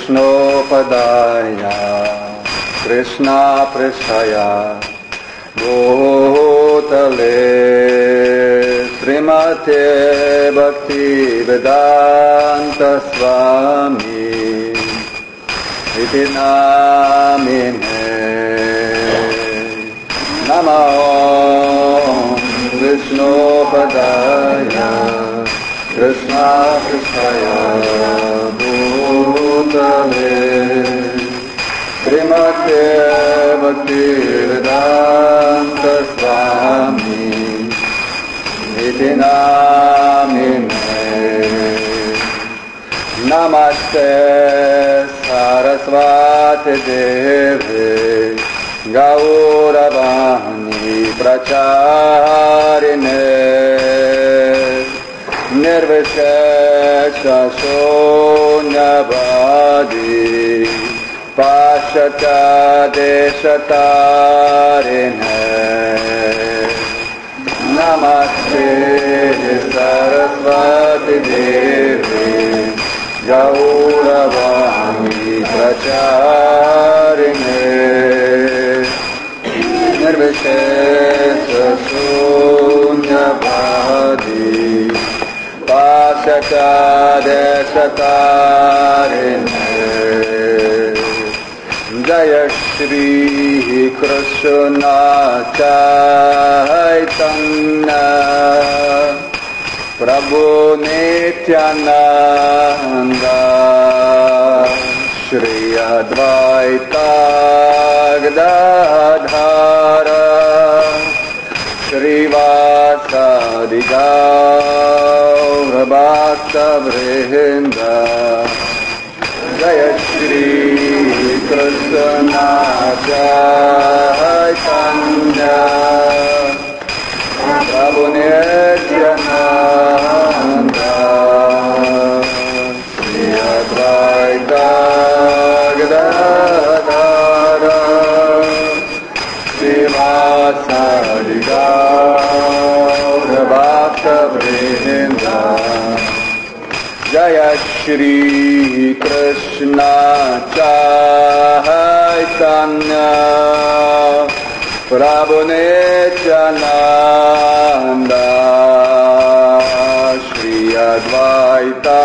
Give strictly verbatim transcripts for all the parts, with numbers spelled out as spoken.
Krishnopādaya Krishna Prishaya Bhutale Srimate Bhakti Vedanta Swami Iti Namine Namo Krishnopādaya Krishna Prishaya Bhutale Srimate Bhakti Vedanta Swami Iti Namine Namaste Saraswati Devi Gauravani Pracharine Nirvishesha Shunyavadi Pashata Deshatarine Namaste Saraswati Devi Gauravani Pracharine Nirvishesha Shunyavadi Pashata Deshatarine Jaya Shri Krishna Chaitanya Prabhu Nityananda Shri Advaita Gadadhara Shri Vasadi Gaura Bhakta Vrinda Jaya Shri Krishna Chaitanya Prabhu Nityananda Shri Advaita Gadadhara Shri Vasadi Gaura Bhakta Vrinda Jaya Shri Krishna Chaitanya Prabhu Nityananda Shri Advaita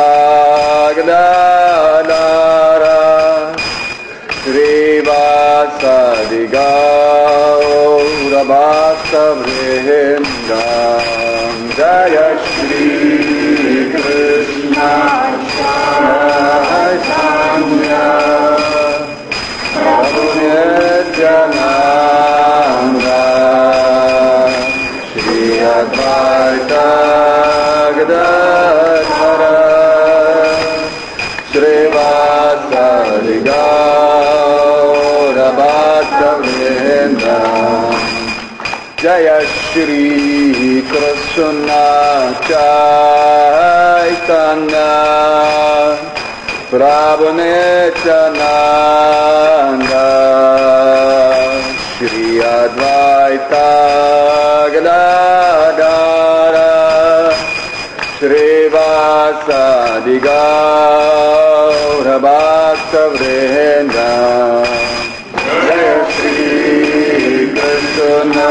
Gadadhara Shri Vasadi Gaura Bhakta Vrinda Jaya Shri Krishna Chaitanya Prabhu Nityananda Shri Advaita Gadadhara Shri Vasadi Gaura Bhakta Vrinda Jaya Shri Krishna Chaitanya Prabhu Nityananda Shri Advaita Gadadhara Shri Vasadi Gaura Bhakta Vrinda Jaya Shri Krishna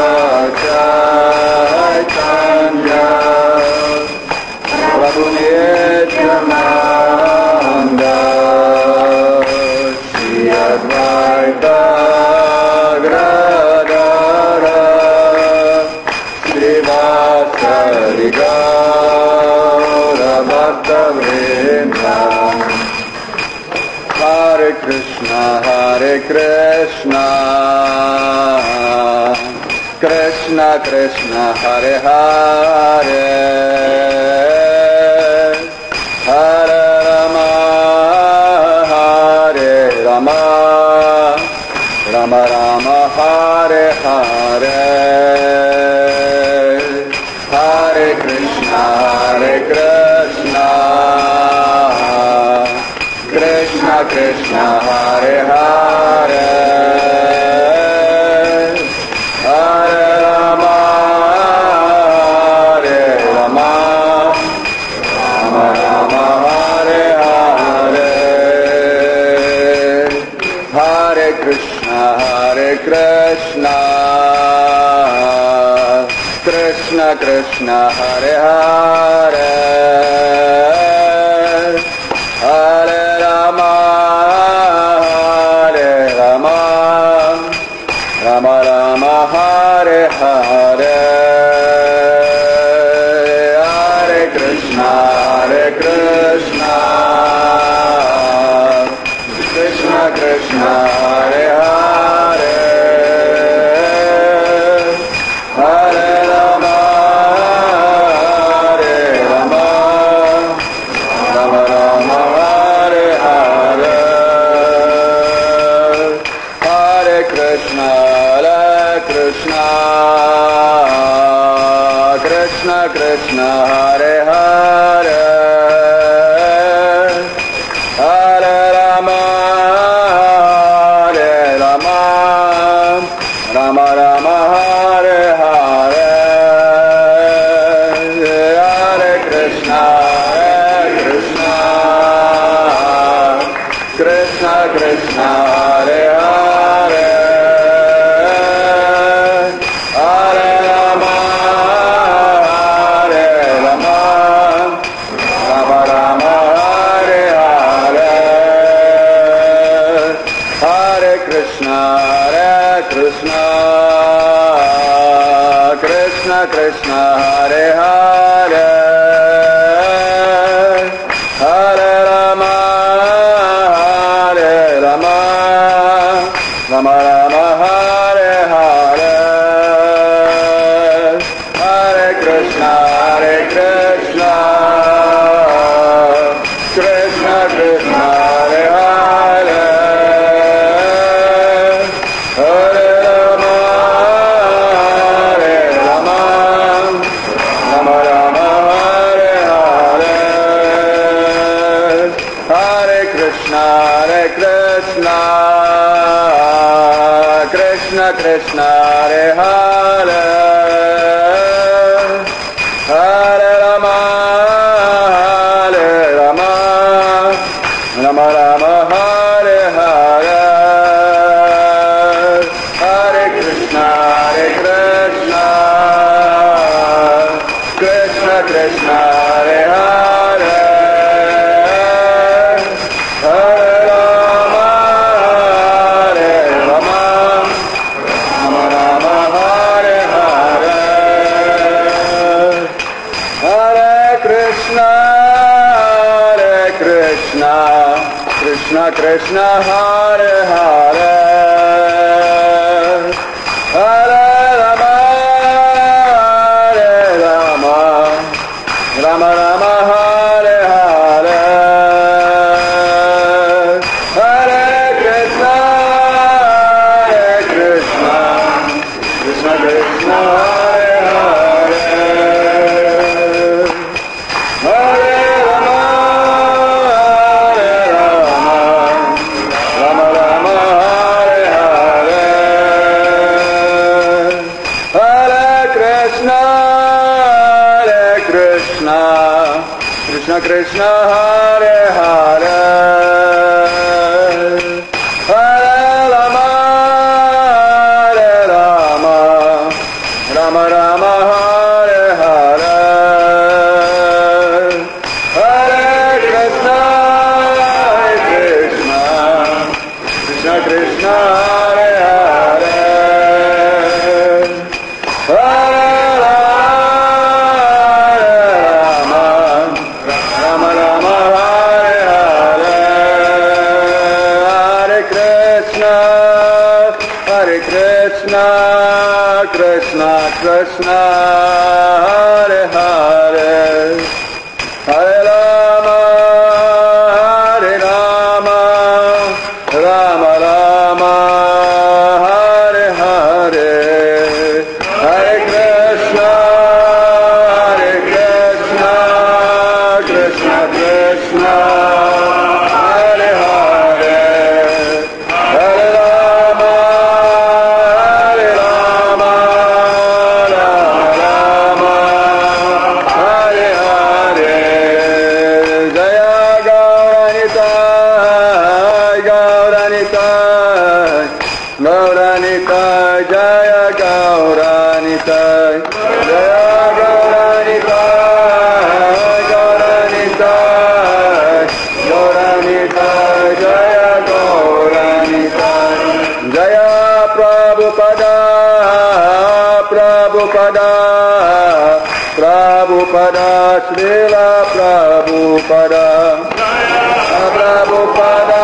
Chaitanya Prabhu Nityananda Shri Advaita Gadadhara Shri Vasadi Gaura Bhakta Vrinda Hare Krishna Hare Krishna Krishna Krishna Hare Hare Hare Rama Hare Rama Rama Rama Hare Hare Hare Krishna Hare Krishna Krishna Krishna Hare Hare Hare Rama Hare Rama Rama Rama Hare Hare Krishna, Krishna Krishna Hare Hare, Hare Rama, Hare Rama, Rama Rama Hare Hare, Hare Krishna, Hare Krishna, Krishna Krishna Hare Hare, Hare Rama, Hare Rama, Rama Rama Hare Hare, Hare Krishna, Hare Krishna, Krishna Krishna Hare Hare, Hare Rama, Hare Rama, Rama Rama Hare Hare, Hare Krishna, Hare Krishna, Krishna Krishna Hare Hare, Hare Rama, Hare Rama, Rama Rama Hare Hare, Hare Krishna, Hare Krishna, Krishna Krishna Hare Hare, Hare Rama, Hare Rama, Rama Rama Hare Hare, Hare Krishna, Hare Krishna, Krishna Krishna Hare Hare, Hare Rama, Hare Rama, Rama Rama Hare Hare, Hare Krishna, Hare Krishna, Krishna Krishna Hare Hare, Hare Rama, Hare Rama, Rama Rama Hare Hare, Hare Krishna, Hare Krishna, Krishna Krishna Hare Hare, Hare Rama, Hare Rama, Rama Rama Hare Hare, Hare Krishna, Hare Krishna, Krishna Krishna Hare Hare, Hare Rama, Hare Rama, Rama Rama Hare Hare, Hare Krishna, Hare Krishna, Krishna Krishna Hare Hare, Hare Rama, Hare Rama, Rama Rama Hare Hare, Hare Krishna, Hare Krishna, Krishna Krishna Hare Hare, Hare Rama, Hare Rama, Rama Rama Hare Hare, Hare Krishna, Hare Krishna, Krishna Krishna Hare Hare, Hare Rama, Rama Rama Hare Hare, Hare Krishna, Hare Krishna, Krishna Krishna Hare Hare, Hare Rama, Hare Rama, Rama Rama Hare Hare, Hare Krishna, Hare Krishna, Krishna Krishna Hare Hare, Hare Rama, Hare Rama, Rama Rama Hare Hare, Jaya Gauranita, Gauranita, Gauranita Prabhupada, Prabhupada,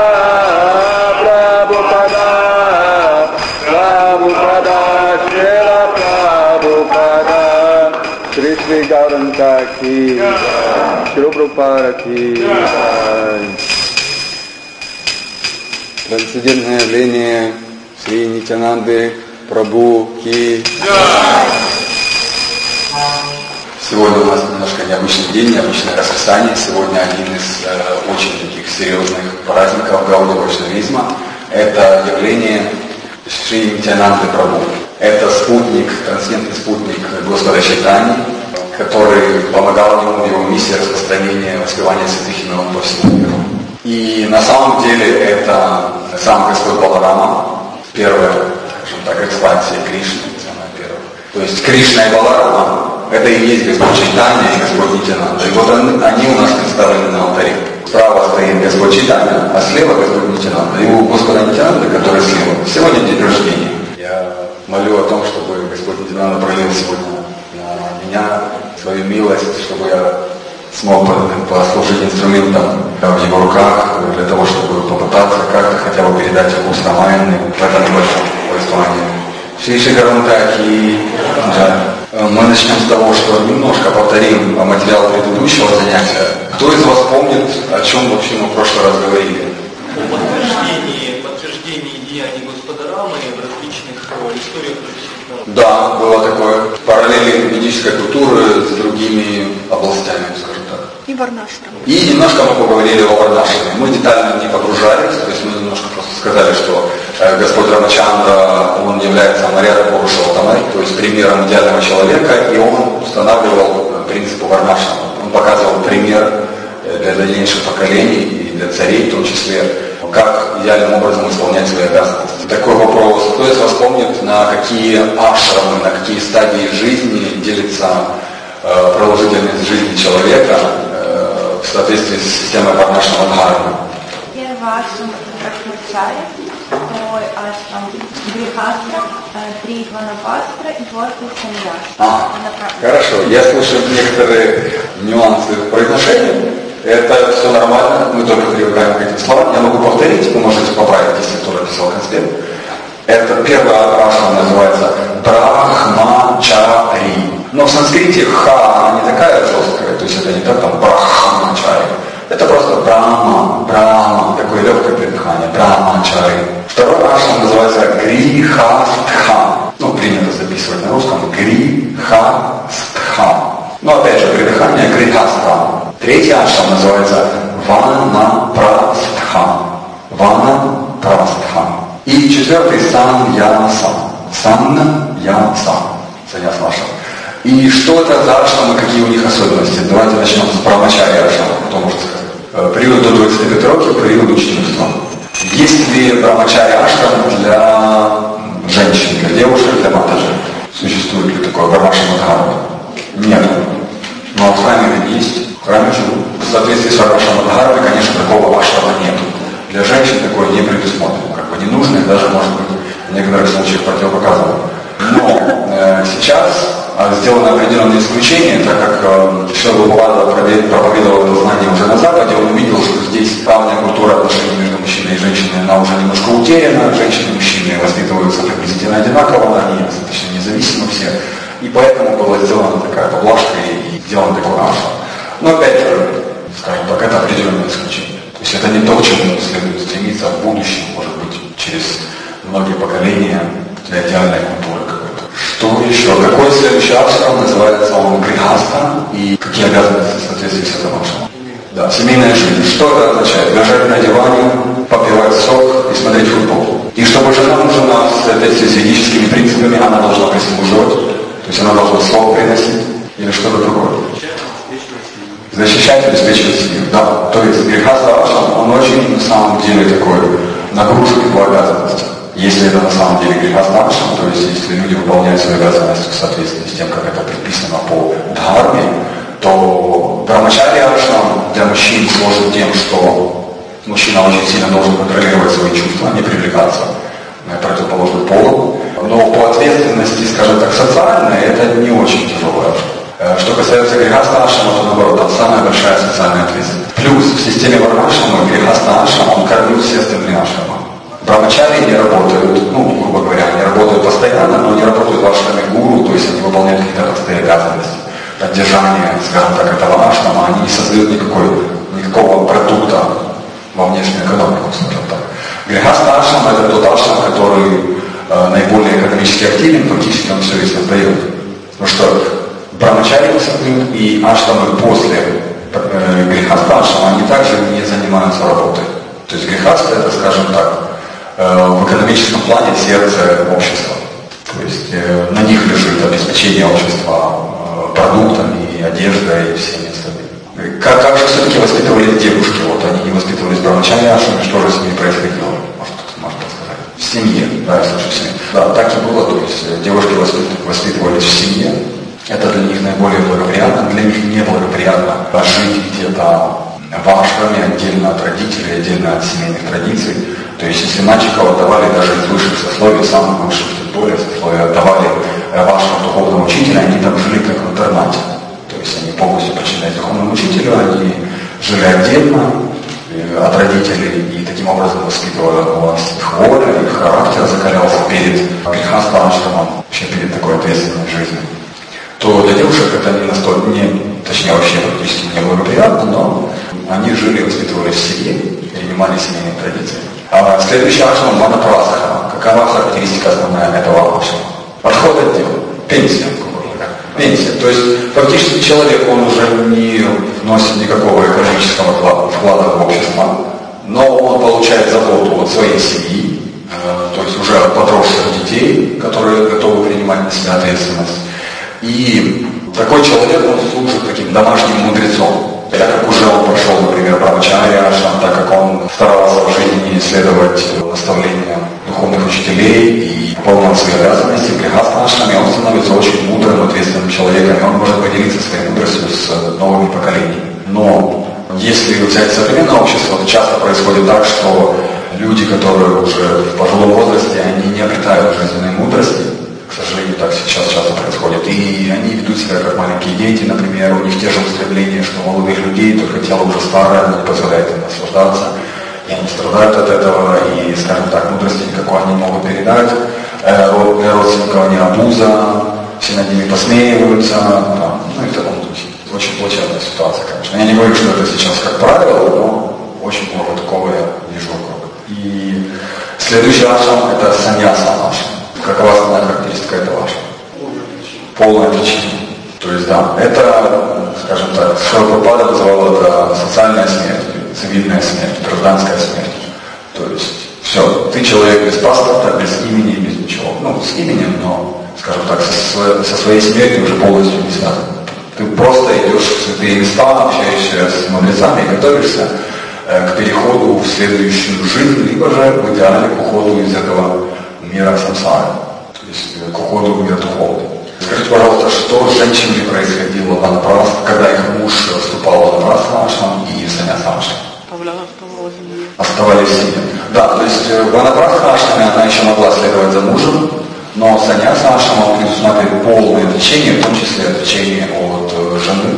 Prabhupada, Prabhupada, Srila Prabhupada, Shri Shri Gauranga ki jai, Shri Prabhupada ki jai. Трансцендентное явление Шри Нитьянанды Прабху ки джай. Сегодня у нас немножко необычный день, необычное расписание. Сегодня один из э, очень таких серьезных праздников Гаудия Вайшнавизма. Это явление Шри Нитьянанды Прабху. Это спутник, трансцендентный спутник Господа Чайтаньи, который помогал ему в его миссии распространения воспевания святых имен по всему миру. И на самом деле это сам Господь Баларама, первая, скажем так, экспансия Кришны, самая первая. То есть Кришна и Баларама — это и есть Господь Чайтанья и Господь Нитьянанда. И вот они у нас представлены на алтаре. Справа стоит Господь Чайтанья, а слева Господь Нитьянанда. И у Господа Нитьянанда, который слева, сегодня день рождения. Я молю о том, чтобы Господь Нитьянанда пролил сегодня на меня свою милость, чтобы я смог послужить инструментом в его руках для того, чтобы попытаться как-то хотя бы передать вкус Рамаяны в этом небольшом повествовании. Шри Шри Гарунга ки джай. Мы начнем с того, что немножко повторим материал предыдущего занятия. Кто из вас помнит, о чем вообще мы в прошлый раз говорили? О подтверждении, подтверждении деяний Господа Рамы в различных историях различных народов. Да, было такое. Параллели ведической культуры с другими областями, скажем так. И Варнашрам. И немножко мы поговорили о Варнашраме. Мы детально не погружались, то есть мы немножко просто сказали, что э, Господь Рамачандра, он является Марьяда Пурушоттамой, то есть примером идеального человека, и он устанавливал принцип Варнашрама. Он показывал пример для дальнейших поколений и для царей в том числе, как идеальным образом исполнять свои обязанности. Такой вопрос: кто из вас помнит, на какие ашрамы, на какие стадии жизни делится э, продолжительность жизни человека э, в соответствии с системой Варнашрама Дхармы? Первый ашрам Брахмачарья, второй ашрам Грихастра, третий Ванапастра и четвертый Саньяса. А, хорошо, я слышу некоторые нюансы в произношении. Это все нормально, мы только привыкаем к этим словам. Я могу повторить, вы можете поправить, если кто написал конспект. Это первый ашрам называется Брахмачари. Но в санскрите ха, она не такая жесткая, то есть это не так там Брахмачари. Это просто Брахма, Брахма, такое легкое придыхание, Брахмачари. Второй ашрам называется Грихастха. Ну, принято записывать на русском Грихастха. Но опять же, придыхание Грихастха. Третий ашрам называется Ванапрастха. Ванапрастха. И четвертый Саньяса. Саньяса. Саньяса ашрам. И что это за ашрамы, какие у них особенности? Давайте начнем с Брамачарья ашрама, кто может сказать. Период до двадцати пяти років, период ученичества. Есть ли Брамачарья ашрам для женщин, для девушек, для матажей? Существует ли такое Брамашрама Дхарма? Нет. Но в храме есть. В храме живут. В соответствии с Варнашрама Дхармой, конечно, такого ашрама нет. Для женщин такое не предусмотрено. Как бы не нужно, и даже, может быть, в некоторых случаях противопоказано. Но э, сейчас э, сделано определенное исключение, так как э, Шрила Прабхупада проповедовал это знание уже на Западе, он увидел, что здесь правильная культура отношений между мужчиной и женщиной, она уже немножко утеряна, женщины и мужчины воспитываются приблизительно одинаково, они достаточно независимы все. И поэтому была сделана такая поблажка и сделан такой ашрам. Но опять же, скажем так, это определенное исключение. То есть это не то, к чему следует стремиться в будущем, может быть, через многие поколения для идеальной культуры какой-то. Что еще? Какой следующий ашрам? Называется он Грихаста. И какие обязанности в соответствии с этим ашрамом? Да, семейная жизнь. Что это означает? Лежать на диване, попивать сок и смотреть футбол. И чтобы жена мужа в соответствии с ведическими принципами, она должна прислуживать. То есть она должна слов приносить или что-то другое. Защищать, обеспечивать семью. Да. То есть Грихаста ашрам, он очень на самом деле такой нагрузкой по обязанностям. Если это на самом деле Грихаста ашрам, то есть если люди выполняют свои обязанности в соответствии с тем, как это предписано по Дхарме, то Брамачарья ашрам для мужчин сложен тем, что мужчина очень сильно должен контролировать свои чувства, не привлекаться на противоположный пол. Но по ответственности, скажем так, социальной, это не очень тяжелая. Что касается грехаста ашрама, то наоборот, там самая большая социальная ответственность. Плюс в системе варнашрама грехаста ашрама, он кормит все остальные ашрамы. Брамачари не работают, ну, грубо говоря, они работают постоянно, но не работают в ашраме гуру, то есть они выполняют какие-то простые обязанности. Поддержание, скажем так, этого ашрама, они не создают никакой, никакого продукта во внешнюю экономику, скажем так. Грехаста ашрама — это тот ашрам, который э, наиболее экономически активен, фактически он все весь отдает. Потому что брамачари создают и ашрамы после э, грехаста ашрама, они также не занимаются работой. То есть грехаста — это, скажем так, э, в экономическом плане сердце общества. То есть э, на них лежит обеспечение общества э, продуктами, и одеждой, и всеми остальными. Как, как же все-таки воспитывались девушки? Вот они не воспитывались в брамачари ашраме, что же с ними происходило? Может, кто-то может подсказать? В семье, да, я слышу, в семье. Да, так и было, то есть девушки воспитывались в семье. Это для них наиболее благоприятно, для них неблагоприятно жить где-то в ашраме, отдельно от родителей, отдельно от семейных традиций. То есть если мальчиков отдавали даже из высших сословий, самых высших, тем более сословий, отдавали в ашрам духовного учителя, они там жили как в интернате. То есть они полностью подчинялись духовному учителю, они жили отдельно от родителей и таким образом воспитывали у вас их воля, их характер закалялся перед грехаста ашрамом, вообще перед такой ответственной жизнью. То для девушек это не настолько, не, точнее вообще практически не благоприятно, но они жили, воспитывались в семье, перенимали семейные традиции. А следующий ашрам — манапрастха. Какова характеристика основная этого ашрама? Подход от дела. Пенсия. Пенсия. То есть фактически человек, он уже не вносит никакого экономического вклада в общество, но он получает заботу от своей семьи, э, то есть уже от подросших детей, которые готовы принимать на себя ответственность. И такой человек, он служит таким домашним мудрецом. Так как уже он прошел, например, брамачари ашрам, так как он старался в жизни исследовать наставления духовных учителей и выполнял свои обязанности в грехаста ашраме, он становится очень мудрым, ответственным человеком, и он может поделиться своей мудростью с новыми поколениями. Но если взять современное общество, то часто происходит так, что люди, которые уже в пожилом возрасте, они не обретают жизненной мудрости. К сожалению, так сейчас часто происходит. И они ведут себя как маленькие дети, например, у них те же устремления, что у молодых людей, только тело уже старое, оно не позволяет им наслаждаться, и они страдают от этого, и, скажем так, мудрости никакой они не могут передать. Для родственников они обуза, все над ними посмеиваются, да, ну и в таком духе. Очень плачевная ситуация, конечно. Я не говорю, что это сейчас как правило, но очень много такого я вижу вокруг. И следующий ашрам — это саньяса ашрам. Какова основная характеристика этого ашрама? Полное отречение. То есть, да, это, скажем так, Шрила называл это социальная смерть, цивильная смерть, гражданская смерть. То есть, все, ты человек без паспорта, без имени, без ничего. Ну, с именем, но, скажем так, со, со своей смертью уже полностью не связан. Ты просто идешь в святые места, общаешься с мудрецами и готовишься э, к переходу в следующую жизнь, либо же в идеале к уходу из этого мира самсары, то есть к уходу в мир духовный. Скажите, пожалуйста, что с женщинами происходило в ванапрастха, когда их муж вступал в ванапрастха ашрам и саньяса ашрам? Оставались в семье. Да, то есть в ванапрастха ашраме она еще могла следовать за мужем, но саньяса ашрама предусматривает полное отречение, в том числе отречение от жены.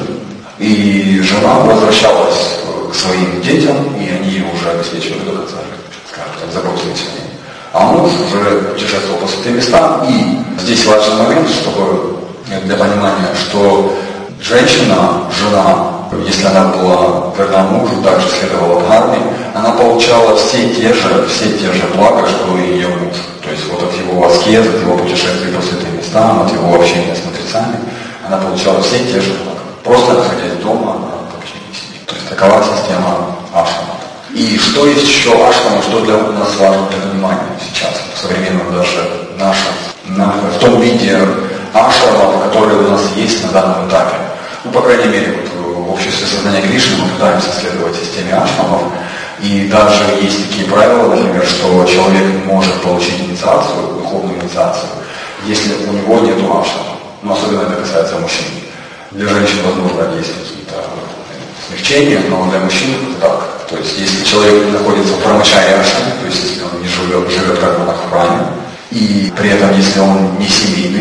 И жена возвращалась к своим детям, и они ее уже обеспечивали до конца, скажем так, заботились о ней. А муж уже путешествовал по святым местам, и здесь важный момент, чтобы для понимания, что женщина, жена, если она была верна мужу, также следовала дхарме, она получала все те же, все те же блага, что и ее муж. То есть вот от его аскез, от его путешествий по святым местам, от его общения с мудрецами, она получала все те же блага. Просто находясь дома, она вообще не сидит. То есть такова система ашрама. И что есть еще ашрама, что для нас важно для понимания сейчас, в современном даже нашем, на, в том виде ашрама, который у нас есть на данном этапе. Ну, по крайней мере, вот в обществе сознания Кришны мы пытаемся следовать системе ашрамов, и даже есть такие правила, например, что человек может получить инициацию, духовную инициацию, если у него нет ашрама. Ну, особенно это касается мужчин. Для женщин, возможно, есть какие-то смягчения, но для мужчин это так. То есть, если человек находится в брамачари ашраме, то есть, если он не живет, живет как монах в храме, и при этом, если он не семейный,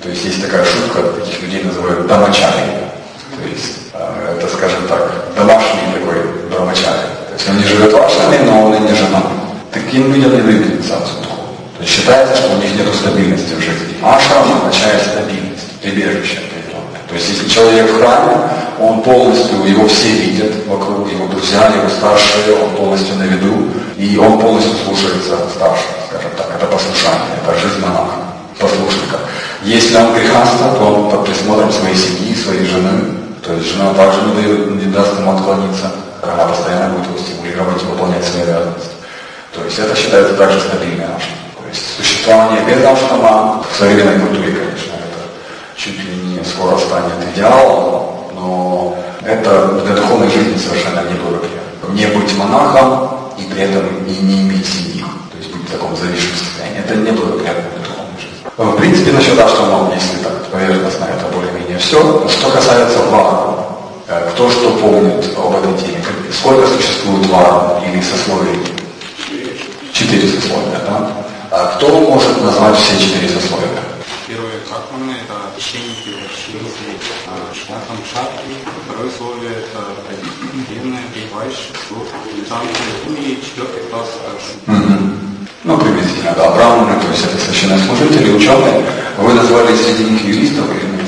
То есть есть такая шутка, таких людей называют домочари. То есть это, скажем так, домашний такой брамачари. То есть он не живет в ашраме, но он и не жена. Таким людям не дают инициацию духовную. То есть считается, что у них нет стабильности в жизни. Ашрам означает стабильность, прибежище определенное. То есть если человек в храме, он полностью, его все видят вокруг, его друзья, его старшие, он полностью на виду, и он полностью слушается старших, скажем так. Это послушание, это жизнь монаха, послушника. Если он грехаста, то он под присмотром своей семьи, своей жены. То есть жена также не, дает, не даст ему отклониться. Она постоянно будет его стимулировать и выполнять свои обязанности. То есть это считается также стабильной ашрам. То есть существование без ашрама в современной культуре, конечно, это чуть ли не скоро станет идеалом, но это для духовной жизни совершенно неблагоприятно. Не быть монахом и при этом и не иметь семьи. То есть быть в таком зависшем состоянии. Это неблагоприятно для духовной жизни. В принципе, насчет ашрама, если так поверхностно, это более-менее все. Что касается варн, кто что помнит об этой теме? Сколько существует варн или сословий? Четыре сословия, да? А кто может назвать все четыре сословия? Первое, как он, это священники, врачи, шлахам шатри. Второе словие, это военные, вайши, и четвертый класс. Ну, приблизительно, да. Браманы, то есть это священнослужители, ученые. Вы назвали среди них юристов или нет?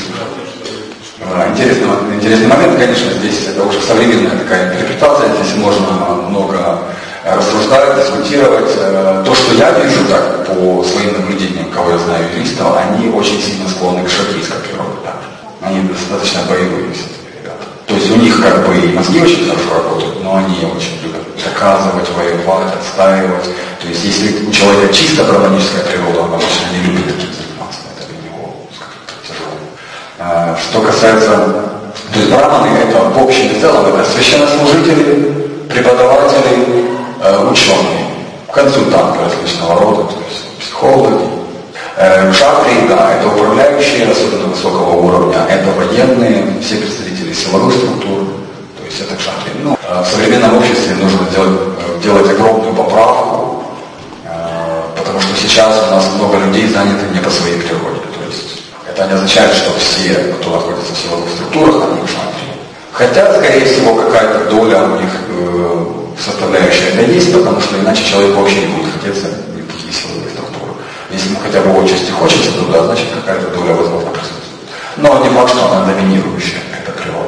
Интересный, интересный момент, конечно, здесь это уже современная такая интерпретация, здесь можно много рассуждать, дискутировать. То, что я вижу так по своим наблюдениям, кого я знаю юристов, они очень сильно склонны к шатрийской природе. Да. Они достаточно боевые все-таки ребята. То есть у них как бы и мозги очень хорошо работают, но они очень любят доказывать, воевать, отстаивать. То есть если у человека чисто браманическая природа, он обычно не любит этим заниматься. Это для него, скажем так, тяжело. Что касается... То есть браманы это в общем и целом это священнослужители, преподаватели, ученые, консультанты различного рода, то есть психологи. Шатрии, да, это управляющие, особенно высокого уровня, это военные, все представители силовых структур, то есть это шатрии. Ну, в современном обществе нужно делать, делать огромную поправку, потому что сейчас у нас много людей заняты не по своей природе. То есть это не означает, что все, кто находится в силовых структурах, они шатрии. Хотя, скорее всего, какая-то доля у них составляющая это есть, потому что иначе человек вообще не будет хотеться никакие силовые структуры. Если ему хотя бы отчасти хочется туда, значит какая-то доля возможно присутствует. Но не факт, что она доминирующая, это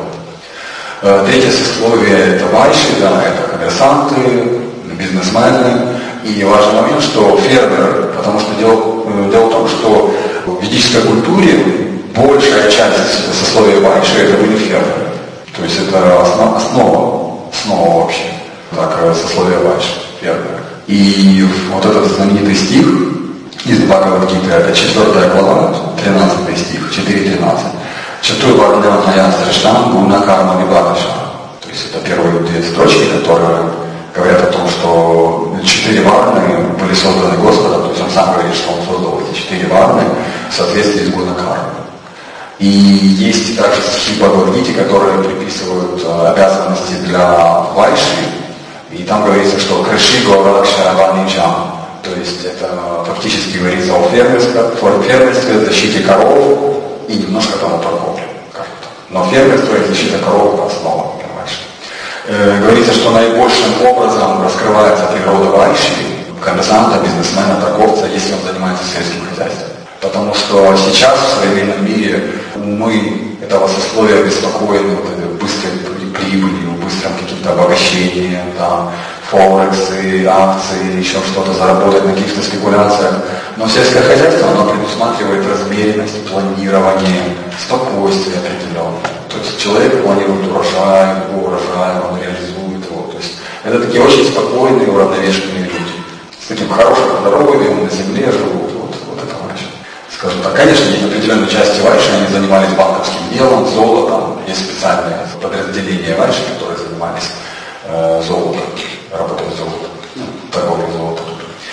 природа. Третье сословие это вайши, да, это коммерсанты, бизнесмены. И важный момент, что фермеры, потому что дело, дело в том, что в ведической культуре большая часть сословия вайши это были фермеры. То есть это основа, основа, основа вообще. Так, сословие вайши, фермеры. И вот этот знаменитый стих из Бхагавад-гиты, это четвертая глава, тринадцатый стих, четыре тринадцать. Четыре варнавная срештам гуна карма вибхадаша. То есть это первые две строчки, которые говорят о том, что четыре варны были созданы Господом, то есть он сам говорит, что он создал эти четыре варны в соответствии с гуна кармой. И есть также стихи Бхагавад-гите, которые приписывают обязанности для вайши. И там говорится, что крыши гора шарабаниджам. То есть это фактически говорится о фермерстве, фермерстве, защите коров и немножко там о торговле. Но фермерство и защита коров это основа, понимаешь. Э, говорится, что наибольшим образом раскрывается природа вайши, коммерсанта, бизнесмена, торговца, если он занимается сельским хозяйством. Потому что сейчас в современном мире мы этого сословия обеспокоены вот этой быстрой прибылью, быстрым каким-то обогащением, там, форексы, акции, еще что-то заработать на каких-то спекуляциях. Но сельское хозяйство, оно предусматривает размеренность, планирование, спокойствие определенное. То есть человек планирует урожай, его урожай, он реализует его. То есть это такие очень спокойные, уравновешенные люди. С таким хорошим здоровьем на земле живут. Вот, вот это вайши. Скажем так, конечно, есть определенные части вайши, они занимались банковским делом, золотом. Есть специальные подразделения вайши, которые занимались э, золотом, работой с золотом, ну, торговлей золотом.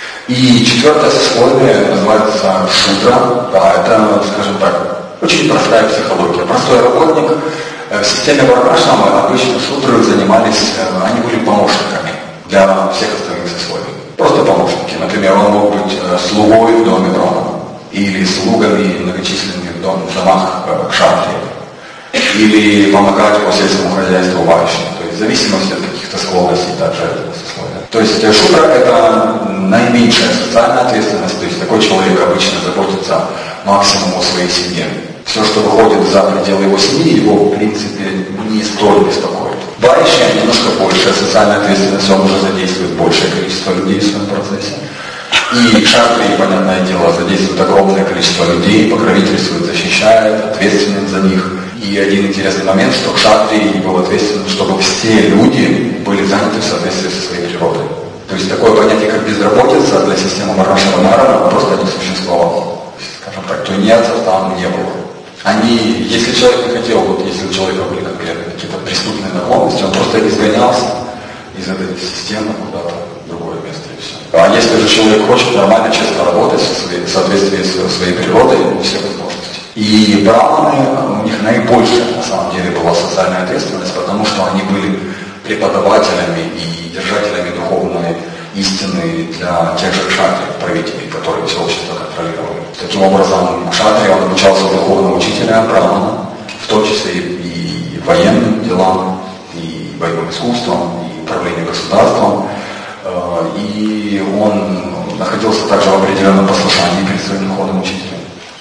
И четвертое сословие называется шудра. Да, это, скажем так, очень простая психология. Простой работник. В системе варнашрама обычно шудры занимались, они были помощниками для всех остальных сословий. Просто помощники. Например, он мог быть слугой в доме брахмана или слугами многочисленными в помогать по сельскому хозяйству вайши. То есть в зависимости от каких-то склонностей также сословия. То есть шудра – это наименьшая социальная ответственность, то есть такой человек обычно заботится максимум о своей семье. Все, что выходит за пределы его семьи, его в принципе не столь беспокоит. Вайши немножко большая социальная ответственность, он уже задействует большее количество людей в своем процессе. И кшатрии, понятное дело, задействует огромное количество людей, покровительствует, защищает, ответственен за них. И один интересный момент, что кшатрии был ответственен, чтобы все люди были заняты в соответствии со своей природой. То есть такое понятие, как безработица для системы Варнашрама Нарана просто не существовало. Скажем так, тунеядцев там не было. Они, если человек не хотел, вот если у человека были конкретно какие-то преступные наклонности, он просто изгонялся из этой системы куда-то в другое место и все. А если же человек хочет нормально, честно работать в соответствии со своей природой, у всех возможности. И браманы, у них наибольшая на самом деле была социальная ответственность, потому что они были преподавателями и держателями духовной истины для тех же кшатри, правителей, которые все общество контролировали. Таким образом, кшатри, он обучался у духовного учителя, брамана, в том числе и военным делам, и боевым искусством, и управлению государством. И он находился также в определенном послушании перед своим духовным учителем.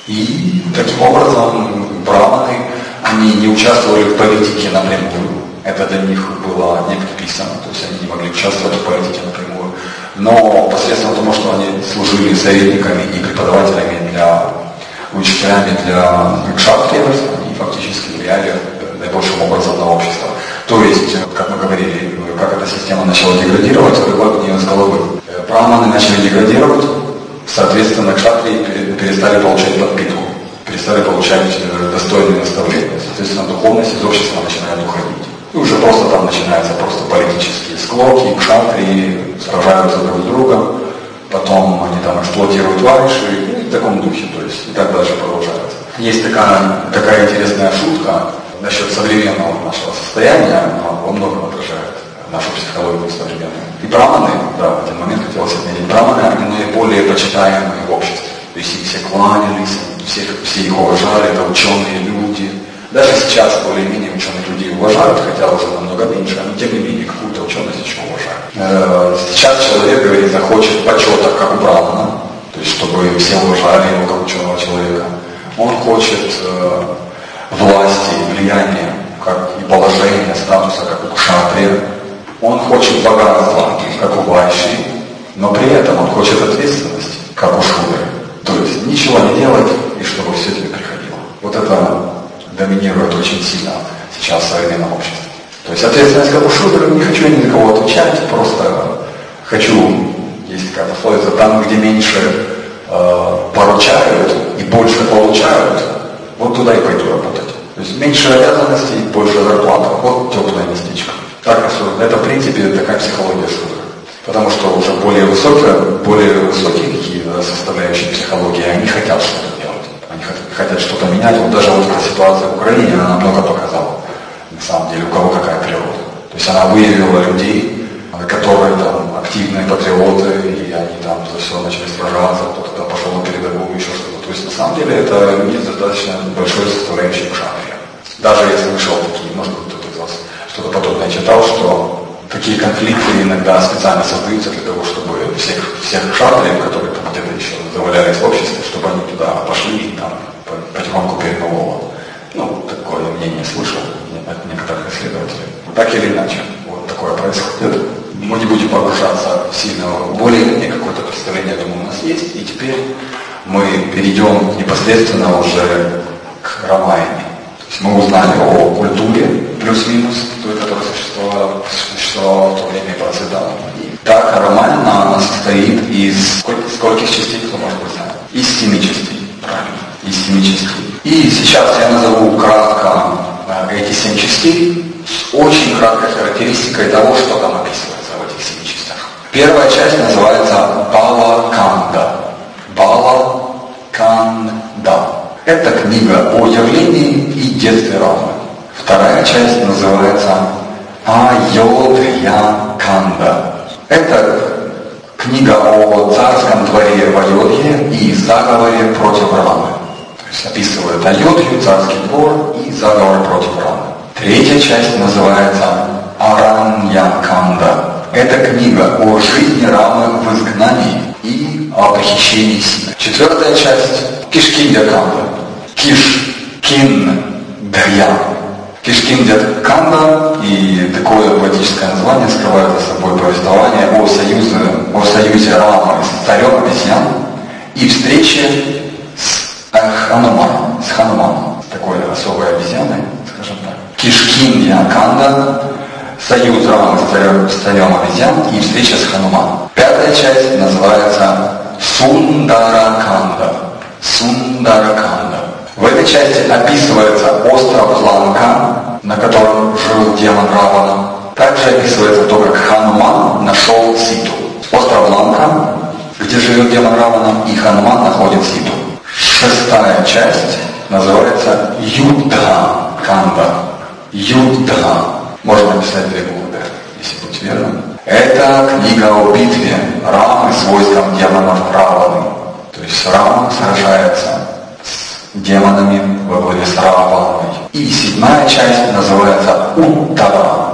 И таким образом, браманы, они не участвовали в политике напрямую. Это для них было не предписано, то есть они не могли участвовать в политике напрямую. Но посредством того, что они служили советниками и преподавателями для учителями для кшатриев, они фактически влияли наибольшим образом на общество. То есть, как мы говорили, как эта система начала деградировать, вывод в нее с головы. Браманы начали деградировать, соответственно, кшатрии перестали получать подпитку, перестали получать достойные наставления. Соответственно, духовность из общества начинает уходить. И уже просто там начинаются просто политические склоки, кшатрии сражаются друг с другом, потом они там эксплуатируют вайши, и в таком духе, то есть и так дальше продолжается. Есть такая, такая интересная шутка насчет современного нашего состояния, но во многом отражает нашу психологию современную. И браманы, да, в один момент хотелось отметить, браманы, они наиболее почитаемые в обществе. То есть их все кланялись, все, все их уважали, это ученые люди. Даже сейчас более-менее ученых людей уважают, хотя уже намного меньше, но тем не менее какую-то ученость еще уважают. Сейчас человек, говорит, захочет почета, как у брамана, то есть чтобы все уважали его как ученого человека. Он хочет э, власти, влияния, как и положения, статуса, как у кшатрия. Он хочет богатства, как у вайши, но при этом он хочет ответственности, как у шудры. То есть ничего не делать, и чтобы все тебе приходило. Вот это доминирует очень сильно сейчас в современном обществе. То есть ответственность как у шудры, не хочу ни на кого отвечать, просто хочу, есть такая пословица, там, где меньше э, поручают и больше получают, вот туда и пойду работать. То есть меньше обязанностей, больше зарплата, вот теплое местечко. Так, это в принципе такая психология шудры. Потому что уже более высокие, более высокие какие-то составляющие психологии, они хотят что-то делать. Они хотят что-то менять. Вот даже вот эта ситуация в Украине, она много показала. На самом деле, у кого какая природа. То есть она выявила людей, которые там активные патриоты, и они там за все начали сражаться, кто-то там пошел на передовую, еще что-то. То есть на самом деле это есть достаточно большой составляющий в шахре. Даже если вышел такие, может быть, кто-то из вас что-то подобное читал, что такие конфликты иногда специально создаются для того, чтобы всех, всех шатриев, которые там где-то еще завалялись в обществе, чтобы они туда пошли и там потихоньку перемололо. Ну, такое мнение слышал от некоторых исследователей. Так или иначе, вот такое происходит. Мы не будем погружаться сильно, более-менее какое-то представление, я думаю, у нас есть. И теперь мы перейдем непосредственно уже к Рамаяне. То есть мы узнали о культуре, плюс-минус, той, которая существовала, существовала в то время и процветала. И так, Рамаяна, она состоит из скольких, скольких частей, кто может быть знает? Из семи частей, правильно, из семи частей. И сейчас я назову кратко эти семь частей с очень краткой характеристикой того, что там описывается в этих семи частях. Первая часть называется Бала-Канда. Бала-Канда. Это книга о явлении и детстве Рамы. Вторая часть называется Айодхья-Канда. Это книга о царском дворе в Айодхе и заговоре против Рамы. То есть описывает Айодхью, царский двор и заговор против Рамы. Третья часть называется Араньяканда. Это книга о жизни Рамы в изгнании и о похищении Ситы. Четвертая часть Кишкиндя-канда. Кишкиндя. Кишкиндя-канда и такое поэтическое название скрывает за собой повествование о союзе, о союзе Рамы с царем обезьян и встрече с Хануманом, с Хануманом, с такой особой обезьяной, скажем так. Кишкиндя-канда, союз Рамы с царем, с царем обезьян и встреча с Хануманом. Пятая часть называется Сундараканда. Сундараканда. В этой части описывается остров Ланка, на котором жил демон Равана. Также описывается то, как Хануман нашел Ситу. Остров Ланка, где живет демон Равана, и Хануман находит Ситу. Шестая часть называется Юдха-канда. Юдха. Можно написать две буквы, если быть верным. Это книга о битве Рамы с войском демонов Раваны. То есть Рама сражается с демонами во главе с Раваной. И седьмая часть называется Уттара.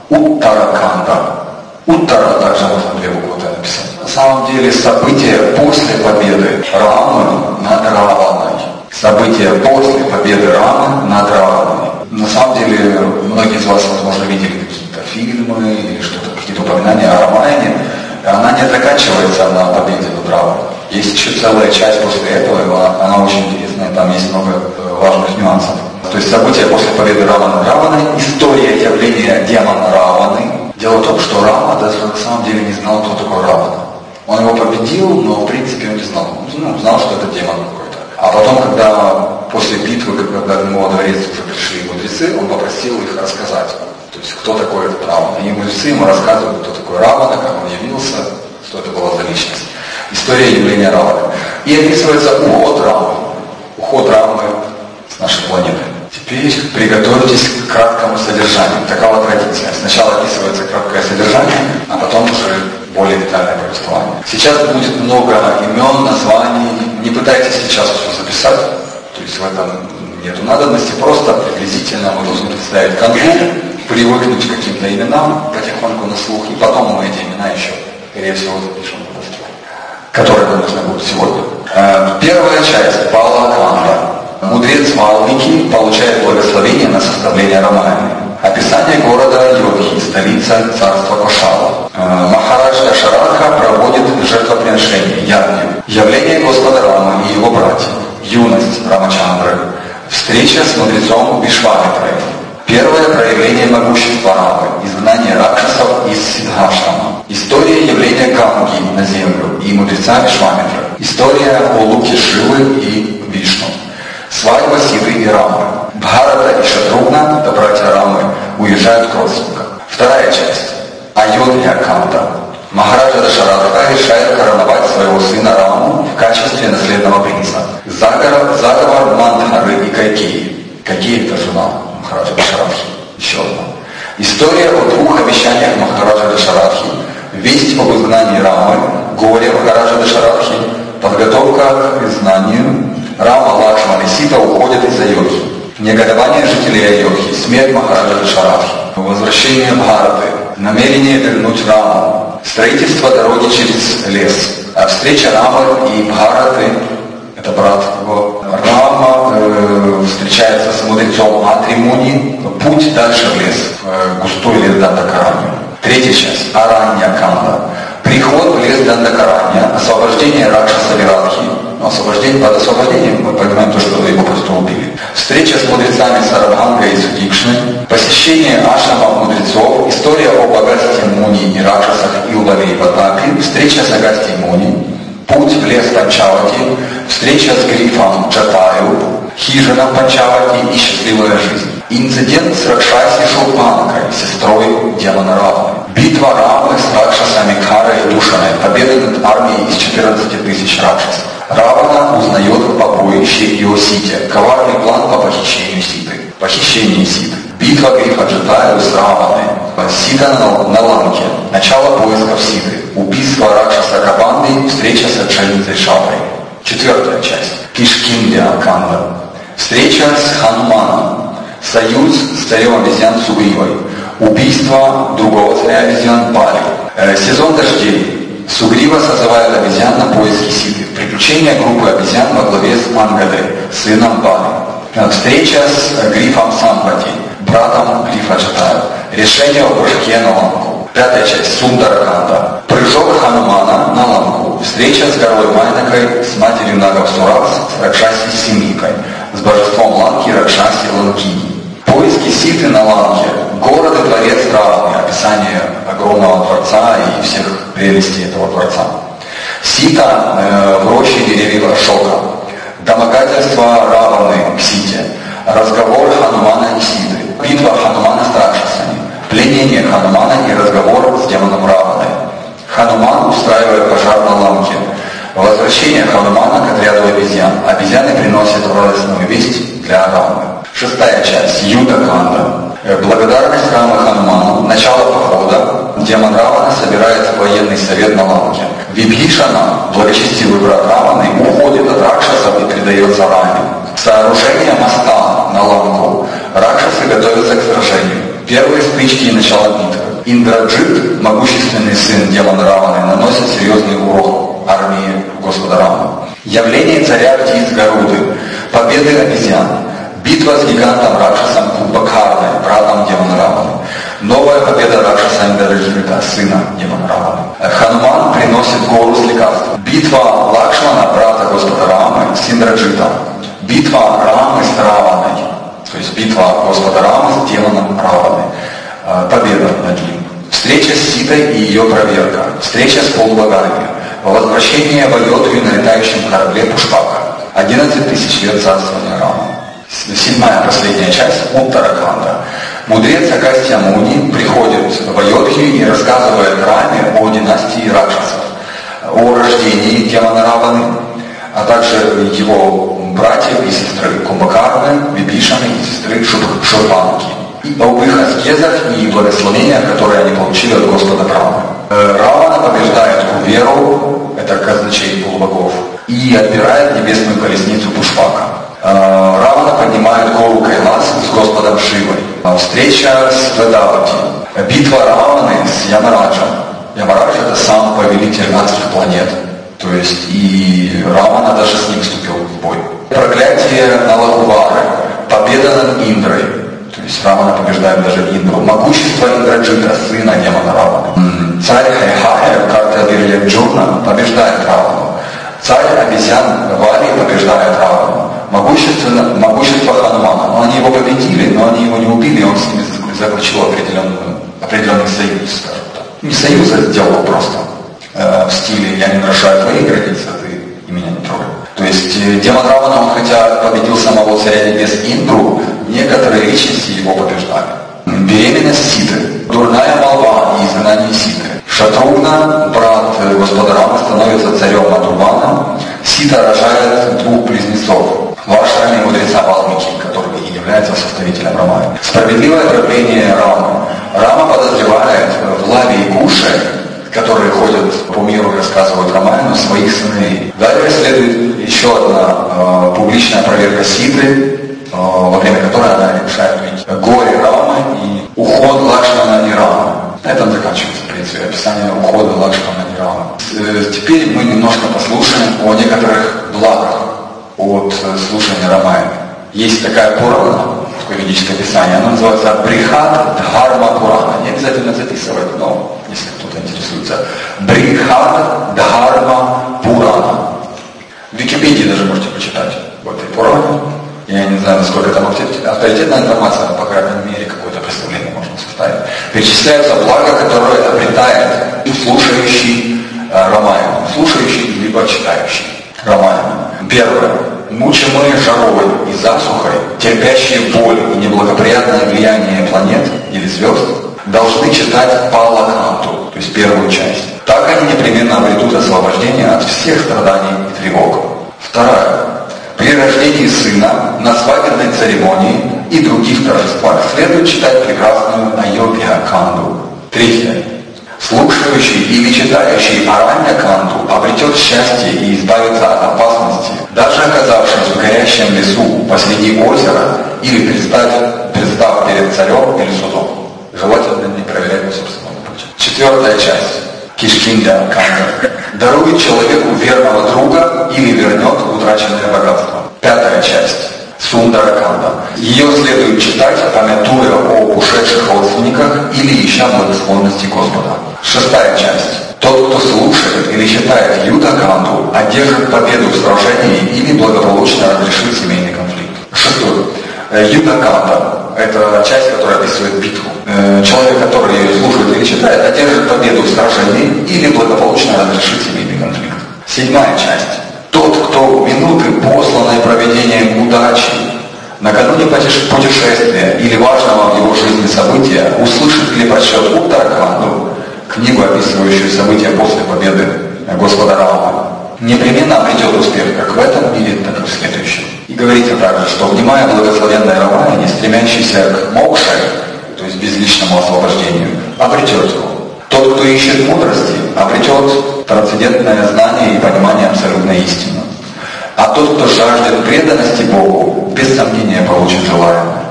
Уттараканда. Уттара также можно две буквы написать. На самом деле события после победы Рамы над Раваной. События после победы Рамы над Раваной. На самом деле, многие из вас, возможно, видели какие-то фильмы или что-то, какие-то упоминания о Рамаяне. Она не заканчивается на победе над Раваной. Есть еще целая часть после этого, и она, она очень интересная, там есть много важных нюансов. То есть события после победы Раваны над Раваной, история явления демона Раваны. Дело в том, что Рама даже на самом деле не знал, кто такой Равана. Он его победил, но в принципе он не знал. Ну, знал, что это демон какой-то. А потом, когда после битвы, когда к нему во дворец уже пришли мудрецы, он попросил их рассказать, то есть кто такой этот Равана. И мудрецы ему рассказывают, кто такой Равана, как он явился, что это была за личность. История явления Раваны. И описывается уход Рамы. Уход Рамы с нашей планеты. Теперь приготовьтесь к краткому содержанию. Такова традиция. Сначала описывается краткое содержание, а потом уже более детальное повествование. Сейчас будет много имен, названий. Не пытайтесь сейчас все записать. То есть в этом нету надобности. Просто приблизительно мы должны представить канву, привыкнуть к каким-то именам потихоньку на слух, и потом мы эти имена еще, скорее всего, запишем на доске, которые нам нужны будут сегодня. Первая часть Балаканда. Мудрец Валмики получает благословение на составление Рамаяны. Описание города Йодхи, столица царства Кошала. Махарадж Дашарадха проводит жертвоприношение, ягни. Явление Господа Рамы и его братьев. Юность Рамачандры. Встреча с мудрецом Вишвамитрой. Первое проявление могущества Рамы. Изгнание ракшасов из Сиддхаштама. История явления Ганги на землю и мудреца Вишвамитры. История о луке Шивы и Вишну. Свадьба Ситы и Рамы. Бхарата и Шатругна, это братья Рамы, уезжают к родственникам. Вторая часть. Айодхья-канда. Махараджа Дашарадха решает короновать своего сына Раму в качестве наследного принца. Заговор, заговор Мандхары и Кайкеи. Кайкеи это жена Махараджа Дашарадхи. Еще одна. История о двух обещаниях Махараджа Дашарадхи. Весть об изгнании Рамы, горе Махараджа Дашарадхи, подготовка к изгнанию. Рама, Лакшман и Сита уходят из Айодхи. Негодование жителей Айодхи, смерть Махараджа Дашарадхи, возвращение Бхараты, намерение вернуть Раму, строительство дороги через лес, а встреча Рамы и Бхараты, это брат его, Рама э, встречается с мудрецом Атримуни, путь дальше в лес, в э, густой лес Дандакаранья. Третья часть, Аранья-канда. Приход в лес Дандакаранья, освобождение Ракшаса Вирадхи. Освобождение, под освобождением мы понимаем то, что его просто убили. Встреча с мудрецами Сарабханга и Судикшны, посещение ашрамов мудрецов, история о Агастье Муни и Ракшасах Илваре и Ватапи, встреча с Агастьей Муни, путь в лес Панчавати, встреча с грифом Джатаю, хижина Панчавати и счастливая жизнь. Инцидент с Ракшаси Шурпанкой, сестрой демона Раваны. Битва Рамы с Ракшасами Кхарой и Душаной, победа над армией из четырнадцати тысяч Ракшас. Равана узнает в побоище и о Сите. Коварный план по похищению Ситы. Похищение Ситы. Битва Грифа Джатаю с Раваной. Сита на, на Ланке. Начало поисков Ситы. Убийство Ракшаса Кабанды. Встреча с Акшаницей Шаврой. Четвертая часть. Кишкиндя-канда. Встреча с Хануманом. Союз с царем обезьян Сугривой. Убийство другого царя обезьян Бали. Э, сезон дождей. Сугрива созывает обезьян на поиски Ситы. Приключения группы обезьян во главе с Ангадой, сыном Бали. Встреча с Грифом Сампати, братом Грифа Джатая. Решение в прыжке на ланку. Пятая часть. Сундараканда. Прыжок Ханумана на ланку. Встреча с горой Майнакой, с матерью Нагав Сурас, с Ракшаси Симикой, с божеством Ланки Ракшаси Ланкини. Поиски Ситы на Ланке. Город и дворец Раваны. Описание огромного дворца и всех прелестей этого дворца. Сита э, в роще деревьев Ашока. Домогательство Раваны к Сите. Разговор Ханумана и Ситы. Битва Ханумана с Ракшасами. Пленение Ханумана и разговор с демоном Раваны. Хануман устраивает пожар на Ланке. Возвращение Ханумана к отряду обезьян. Обезьяны приносят радостную весть для Раваны. Шестая часть. Юдаканда. Благодарность Рамы Хануману. Начало похода. Демон Равана собирается в военный совет на Ланке. Вибхишана, благочестивый брат Раваны, уходит от Ракшасов и передается Раме. Сооружение моста на Ланку. Ракшасы готовятся к сражению. Первые стычки и начало битвы. Индраджит, могущественный сын демона Раваны, наносит серьезный урон армии Господа Рамы. Явление царя птиц Гаруды. Победы обезьян. Битва с гигантом Ракшасом Кумбакарной, братом демона Раваны. Новая победа Ракшаса Индраджита, сына демона Раваны. Хануман приносит гору с лекарством. Битва Лакшмана, брата Господа Рамы, с Индраджитом. Битва Рамы с Раваной. То есть битва Господа Рамы с демоном Раваны. Победа над ним. Встреча с Ситой и ее проверка. Встреча с полубогами. Возвращение в Айодхию на летающем корабле Пушпака. одиннадцать тысяч лет царствования Рамы. Седьмая, последняя часть, Уттараканда. Мудрец Агастья Муни приходит в Айодхию и рассказывает Раме о династии Ракшасов, о рождении демона Раваны, а также его братьев и сестры Кумбакарны, Вибишаны и сестры Шурпанки, и об их аскезах и благословениях, которые они получили от Господа Брамы. Равана побеждает Куверу, это казначей полубогов, и отбирает небесную колесницу Пушпака. Равана поднимает гору Кайлас с Господом Шивой. Встреча с Ведавати. Битва Раваны с Ямараджем. Ямарадж — это сам повелитель адских планет. То есть и Равана даже с ним вступил в бой. Проклятие Налагувары. Победа над Индрой. То есть Равана побеждает даже Индру. Могущество Индраджита, сына демона Раваны. Царь Хайхая, карта Вирьяджурна, побеждает Равану. Царь обезьян Вали побеждает Равану. Могущество, могущество Ханумана. Но они его победили, но они его не убили, и он с ними заключил определенный союз, скажем так. Не союз, а сделал просто э, в стиле «я не нарушаю твои границы, а ты и меня не трогай». То есть э, демон Равана, он хотя победил самого царя небес Индру, некоторые личности его побеждали. Беременность Ситы. Дурная молва и изгнание Ситы. Шатругна, брат Господа Рамы, становится царем Мадурвана. Сита рожает двух близнецов. Вашрами мудреца Валмики, который и является составителем Рамы. Справедливое правление Рамы. Рама подозревает в Лаве и Куше, которые ходят по миру и рассказывают Рамайну, своих сыновей. Далее следует еще одна э, публичная проверка Ситы, э, во время которой она решает увидеть горе Рамы и уход Лакшмана и Рамы. На этом заканчивается, в принципе, описание ухода Лакшмана и Рамы. Э, теперь мы немножко послушаем о некоторых благах от слушания Рамайны. Есть такая Пурана, такое ведическое писание, оно называется Брихат Дхарма Пурана. Не обязательно записывать, но если кто-то интересуется. Брихат Дхарма Пурана. В Википедии даже можете почитать в этой Пуране. Я не знаю, насколько там авторитетная информация, но, по крайней мере, какое-то представление можно составить. Перечисляются блага, которые обретает слушающий Рамайну. Слушающий либо читающий Рамайну. Первое. Мучимые жарой и засухой, терпящие боль и неблагоприятное влияние планет или звезд, должны читать Палаканту, то есть первую часть. Так они непременно обретут освобождение от всех страданий и тревог. Второе. При рождении сына, на свадебной церемонии и других торжествах следует читать прекрасную Айодхья-канду. Третье. Слушающий или читающий Аранья-канду обретет счастье и избавится от опасности, Даже оказавшись в горящем лесу посреди озера или представив, представ перед царем или судом. Желательно не проверять на собственном пути. Четвертая часть. Кишкиндя Канда. Дарует человеку верного друга или вернет утраченное богатство. Пятая часть. Сундараканда. Ее следует читать, памятуя о ушедших родственниках или ища благосклонности Господа. Шестая часть. Тот, кто слушает или читает Юдаканду, одержит победу в сражении или благополучно разрешит семейный конфликт. Шестое. Юдаканда – это часть, которая описывает битву. Человек, который ее слушает или читает, одержит победу в сражении или благополучно разрешит семейный конфликт. Седьмая часть. Тот, кто в минуты, посланной проведением удачи, накануне путешествия или важного в его жизни события, услышит или прочтет Уттараканду, книгу, описывающую события после победы Господа Рамы, непременно обретет успех как в этом мире, так и в следующем. И говорится также, что внимая благословенной Рамаяне, стремящийся к мокше, то есть безличному освобождению, обретет его. Тот, кто ищет мудрости, обретет трансцендентное знание и понимание абсолютной истины. А тот, кто жаждет преданности Богу, без сомнения получит желаемое.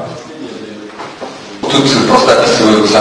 Тут просто описываются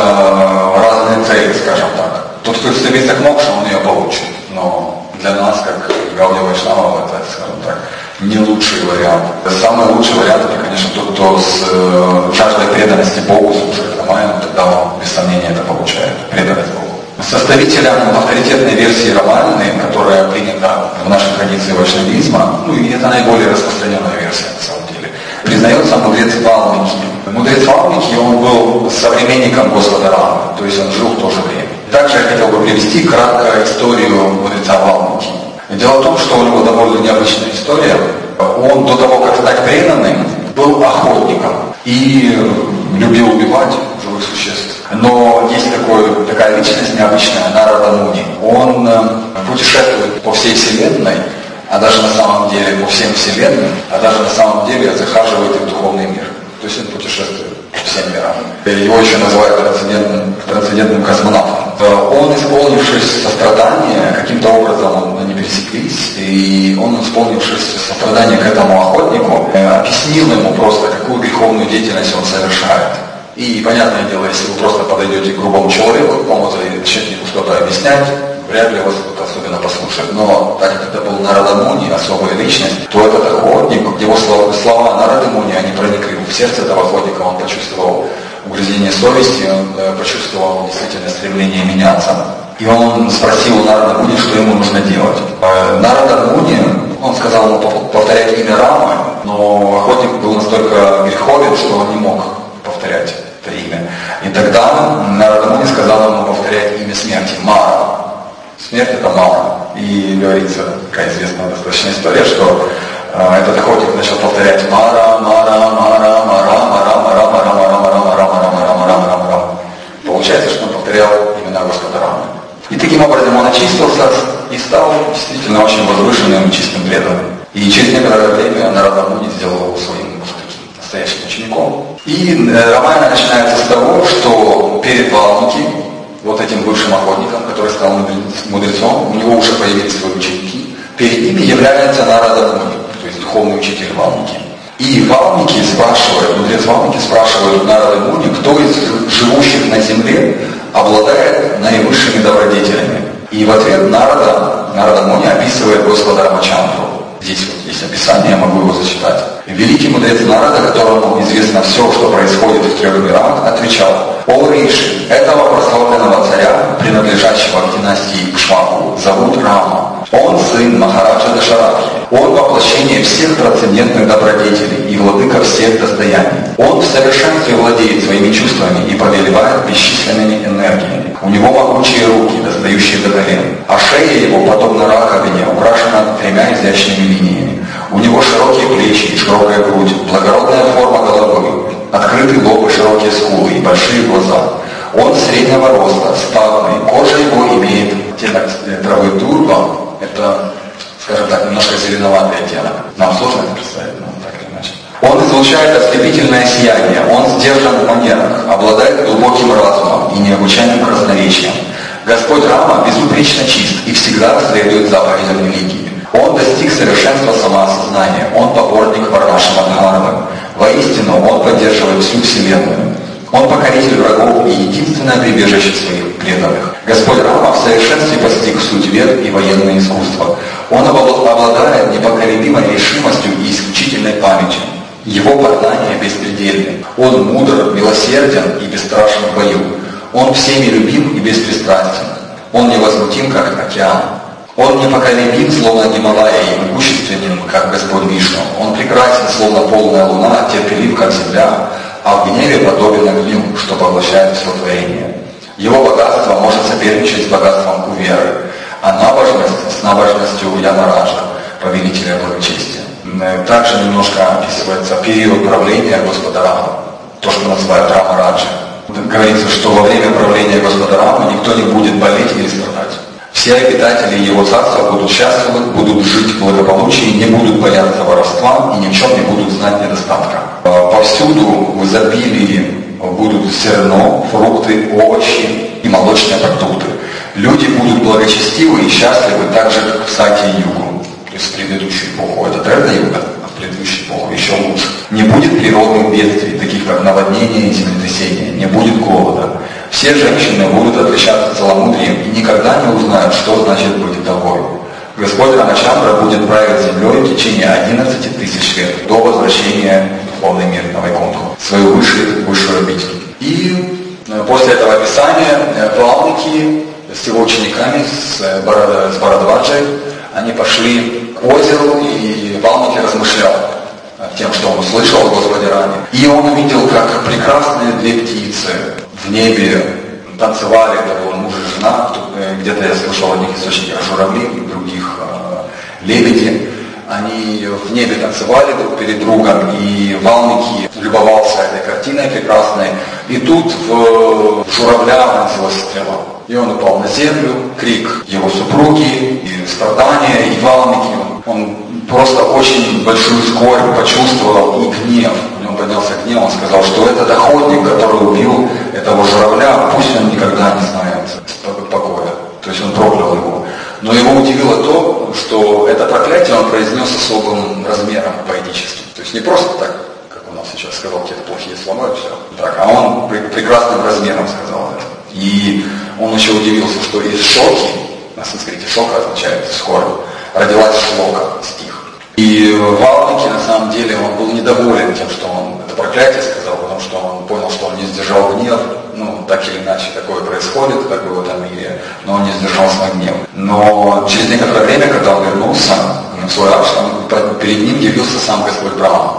разные цели, скажем так. Тот, кто стремится к мокше, он ее получит. Но для нас, как Гаудия Вайшнава, это, скажем так, не лучший вариант. Самый лучший вариант, это, конечно, тот, кто с э, жаждой преданности Богу слушает Рамаяну, тогда он, без сомнения, это получает. Преданность Богу. Составителем авторитетной версии Рамаяны, которая принята в нашей традиции вайшнавизма, ну и это наиболее распространенная версия, на самом деле, признается мудрец Валмики. Мудрец Валмики, он был современником Господа Рамы, то есть он жил в то же время. Также я хотел бы привести кратко историю мудреца Валмики. Дело в том, что у него довольно необычная история. Он до того, как стать преданным, был охотником и любил убивать живых существ. Но есть такой, такая личность необычная, Нарада Муни. Он путешествует по всей Вселенной, а даже на самом деле по всем Вселенным, а даже на самом деле захаживает в духовный мир. То есть он путешествует по всем мирам. Его еще называют трансцендентным, трансцендентным космонавтом. Он, исполнившись сострадания, каким-то образом они пересеклись, и он, исполнившись сострадания к этому охотнику, объяснил ему просто, какую греховную деятельность он совершает. И, понятное дело, если вы просто подойдете к грубому человеку, кому-то и начнете ему что-то объяснять, вряд ли вас кто-то особенно послушает. Но так как это был Нарада Муни, особая личность, то этот охотник, его слова, слова Нарады Муни, они проникли в сердце этого охотника, он почувствовал угрызение совести, он э, почувствовал действительно стремление меняться. И он спросил у Нарада Муни, что ему нужно делать. Э, Нарада Муни, он сказал ему повторять имя Рамы, но охотник был настолько греховен, что он не мог повторять это имя. И тогда Нарада Муни сказал ему повторять имя смерти, Мара. Смерть это Мара. И говорится, такая известная достаточно история, что э, этот охотник начал повторять Мара, Мара, Мара, Мара, Мара, Мара, Мара, Мара, Мара, Мара, Мара, Мара, Мара, Мара, Мара. Получается, что он повторял имена Господа Рамы. И таким образом он очистился и стал действительно очень возвышенным и чистым преданным. И через некоторое время Нарада Муни сделал его своим настоящим учеником. И э, Рамаяна начинается с того, что перед Валмики, вот этим бывшим охотником, который стал мудрецом, у него уже появились свои ученики. Перед ними является Нарада Муни, то есть духовный учитель Валмики. И Валмики спрашивает, мудрец Валмики спрашивает у Нарады Муни, кто из живущих на земле обладает наивысшими добродетелями. И в ответ Нарада, Нарада Муни описывает Господа Рамачандру. Здесь вот есть описание, я могу его зачитать. Великий мудрец Нарада, которому известно все, что происходит в трех мирах, отвечал: «О Риши, этого прославленного царя, принадлежащего к династии Икшваку, зовут Рама. Он сын Махараджа Дашараки. Он воплощение всех трансцендентных добродетелей и владыка всех достояний. Он в совершенстве владеет своими чувствами и повелевает бесчисленными энергиями. У него могучие руки, достающие до колен, а шея его, подобно раковине, украшена тремя изящными линиями. У него широкие плечи и широкая грудь, благородная форма головы, открытый лоб и широкие скулы и большие глаза. Он среднего роста, статный, кожа его имеет оттенок травы турба, это, скажем так, немножко зеленоватый оттенок. Нам сложно это представить, но так или иначе. Он излучает ослепительное сияние, он сдержан в манерах, обладает глубоким разумом и необычайным красноречием. Господь Рама безупречно чист и всегда следует заповедям религии. Он достиг совершенства самоосознания, он поборник Варнашрама Дхармы. Воистину, он поддерживает всю Вселенную. Он покоритель врагов и единственное прибежище своих преданных. Господь Рама в совершенстве постиг суть вед и военное искусство. Он обладает непоколебимой решимостью и исключительной памятью. Его познания беспредельны. Он мудр, милосерден и бесстрашен в бою. Он всеми любим и беспристрастен. Он невозмутим, как океан. Он непоколебим, словно Гималая, и могущественен, как Господь Вишну. Он прекрасен, словно полная луна, терпелив, как земля, а в гневе подобен огню, что поглощает все творение. Его богатство может соперничать с богатством Куверы, а набожность с набожностью Ямараджа, повелителя благочестия. Также немножко описывается период правления Господа Рамы, то, что называют Рамараджа. Говорится, что во время правления Господа Рамы никто не будет болеть или страдать. Все обитатели его царства будут счастливы, будут жить в благополучии, не будут бояться воровства и ни в чем не будут знать недостатка. Повсюду в изобилии будут зерно, фрукты, овощи и молочные продукты. Люди будут благочестивы и счастливы так же, как в Сати-югу, то есть в предыдущую эпоху. Это Треда-юга, а в предыдущую эпоху еще лучше. Не будет природных бедствий, таких как наводнение и землетрясение, не будет голода. Все женщины будут отличаться целомудрием и никогда не узнают, что значит быть вдовой. Господь Рамачандра будет править землей в течение одиннадцати тысяч лет до возвращения в духовный мир на Вайкунтху, свою высшую, высшую обитель. И после этого описания Валмики с его учениками, с, Барада, с Барадваджей, они пошли к озеру, и Валмики размышлял тем, что он услышал о Господе Раме. И он увидел, как прекрасные две птицы в небе танцевали, это был муж и жена, где-то я слышал в одних источниках журавли, в других э, лебеди. Они в небе танцевали друг перед другом, и Валмики любовался этой картиной прекрасной. И тут в, в журавля вонзилась стрела. И он упал на землю, крик его супруги, и страдания, и Валмики. Он просто очень большую скорбь почувствовал и гнев. У него поднялся гнев, он сказал, что этот охотник, который убил этого журавля, пусть он никогда не знает покоя. То есть он проклял его. Но его удивило то, что это проклятие он произнес особым размером поэтическим. То есть не просто так, как у нас сейчас сказал, какие-то плохие слова и все. Так, а он прекрасным размером сказал это. И он еще удивился, что из шоки, на санскрите шока означает скорбь, родилась шлока, стих. И Валмики, на самом деле, он был недоволен тем, что он это проклятие сказал, потому что он понял, что он не сдержал гнев. Ну, так или иначе, такое происходит как бы в этом мире, но он не сдержал свой гнев. Но через некоторое время, когда он вернулся в свой ашрам, перед ним явился сам Господь Брахма.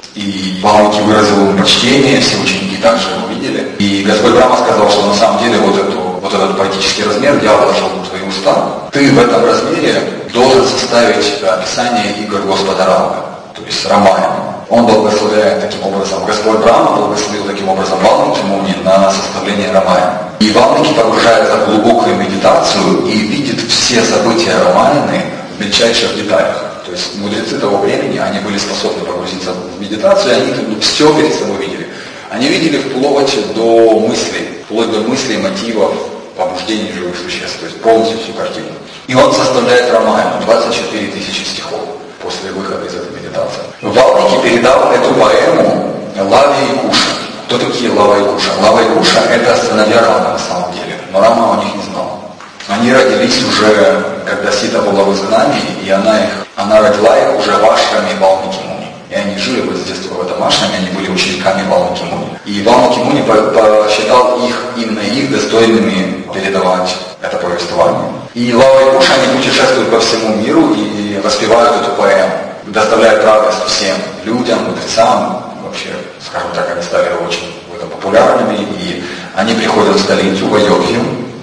И Валмики выразил ему почтение, все ученики также его видели. И Господь Брахма сказал, что на самом деле вот, эту, вот этот поэтический размер я вложил в твои уста. Ты в этом размере должен составить описание игр Господа Рамы, то есть Рамаяна. Он благословляет таким образом, Господь Брахма благословил таким образом Валмики Муни на составление Рамаяна. И Валмики погружается в глубокую медитацию и видит все события Рамаяны в мельчайших деталях. То есть мудрецы того времени, они были способны погрузиться в медитацию, и они все перед собой видели. Они видели вплоть до мыслей, вплоть до мыслей, мотивов, побуждений живых существ, то есть полностью всю картину. И он составляет Рамаяну, двадцать четыре тысячи стихов после выхода из этой медитации. Валмики передал эту поэму Лаве и Куше. Кто такие Лава и Куша? Лава и Куша — это сыновья Рамы на самом деле, но Рама о них не знал. Они родились уже, когда Сита была в изгнании, и она, их, она родила их уже в ашраме Валмики Муни. И они жили вот с детства в этом ашраме, они были учениками Валмики Муни. И Валмики Муни посчитал их, именно их достойными передавать это повествование. И Лава и Куша, они путешествуют по всему миру и воспевают эту поэму, доставляют радость всем людям, мудрецам, вообще, скажем так, они стали очень в этом популярными, и они приходят в столицу, в Айодхью,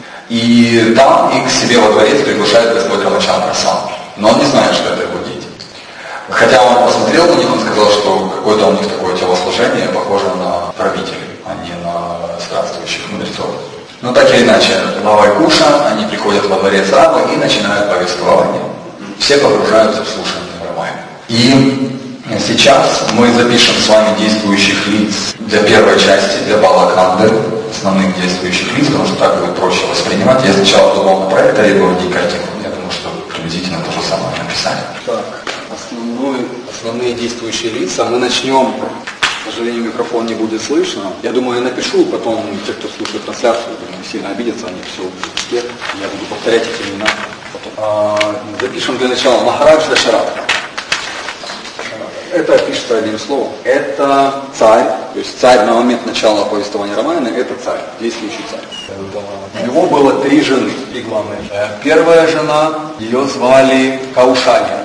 и там их к себе во дворец приглашает Господь Рамачандра сам. Но он не знает, что это его дети. Хотя он посмотрел на них, он сказал, что какое-то у них такое телосложение похоже на правителей, а не на странствующих мудрецов. Но так или иначе, Лава и Куша, они приходят во дворец Рамы и начинают повествование. Все погружаются в слушание Рамаяны. И сейчас мы запишем с вами действующих лиц для первой части, для Балаканды, основных действующих лиц, потому что так будет проще воспринимать. Я сначала думал на проекторе, его не картинку. Я думаю, что приблизительно то же самое написали. Так, основной, основные действующие лица. Мы начнем, к сожалению, микрофон не будет слышно. Я думаю, я напишу, потом те, кто слушает трансляцию, думаю, сильно обидятся, они все успеют. Я буду повторять эти имена. А, запишем для начала Махарадж Дашаратха. Это пишется одним словом. Это царь, то есть царь на момент начала повествования Рамаяна, это царь, действующий царь. У него было три жены, три главные. Первая жена, ее звали Каушалья.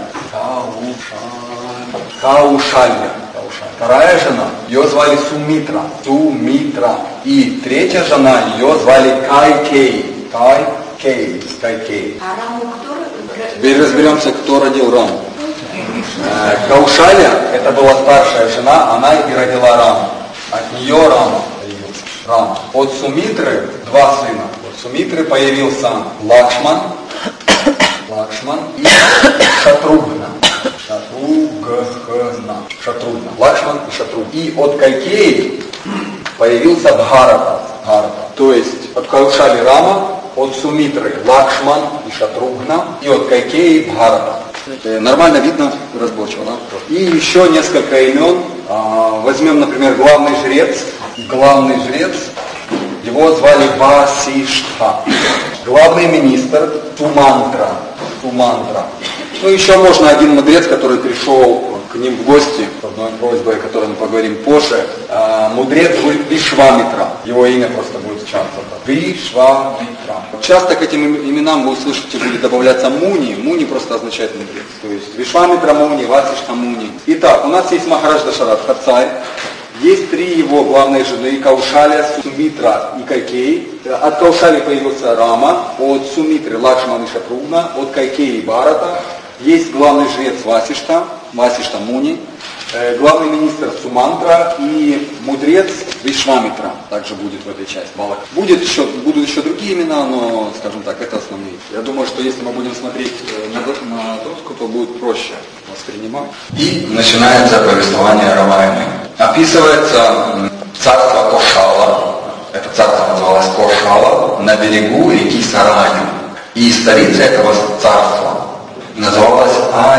Каушалья. Каушалья. Вторая жена, ее звали Сумитра. Сумитра. И третья жена, ее звали Кайкей. Кайкей. Кайкей. А Раму кто? Теперь разберемся, кто родил Раму. Каушалья, это была старшая жена, она и родила Раму. От нее Рама появился. Рама. От Сумитры два сына. От Сумитры появился Лакшман, Лакшман и Шатругна. Шатругна. Шатругна. Лакшман и Шатругна. И от Кайкеи появился Бхарата. Бхарата. То есть от Каушали Рама, от Сумитры Лакшман и Шатругна, и от Кайкеи Бхарата. Нормально видно, разборчиво, да? И еще несколько имен. Возьмем, например, главный жрец. Главный жрец, его звали Васиштха. Главный министр Сумантра. Сумантра. Ну, еще можно один мудрец, который пришел к ним в гости, с одной просьбой, о которой мы поговорим позже. Мудрец будет Вишвамитра. Его имя просто будет часто. Вишвамитра. Часто к этим именам вы услышите, будет добавляться Муни. Муни просто означает мудрец. То есть Вишвамитра Муни, Васиштха Муни. Итак, у нас есть Махарадж Дашаратха, царь. Есть три его главные жены, Каушаля, Сумитра и Кайкей. От Каушали появился Рама, от Сумитры Лакшман и Шатругна, от Кайкеи Бхарата. Есть главный жрец Васишта, Васишта Муни, э, главный министр Сумантра и мудрец Вишвамитра также будет в этой части. Будет еще, будут еще другие имена, но, скажем так, это основные. Я думаю, что если мы будем смотреть на, на доску, то будет проще воспринимать. И начинается повествование Рамаяны. Описывается царство Кошала, это царство называлось Кошала, на берегу реки Саранью. И столица этого царства называлась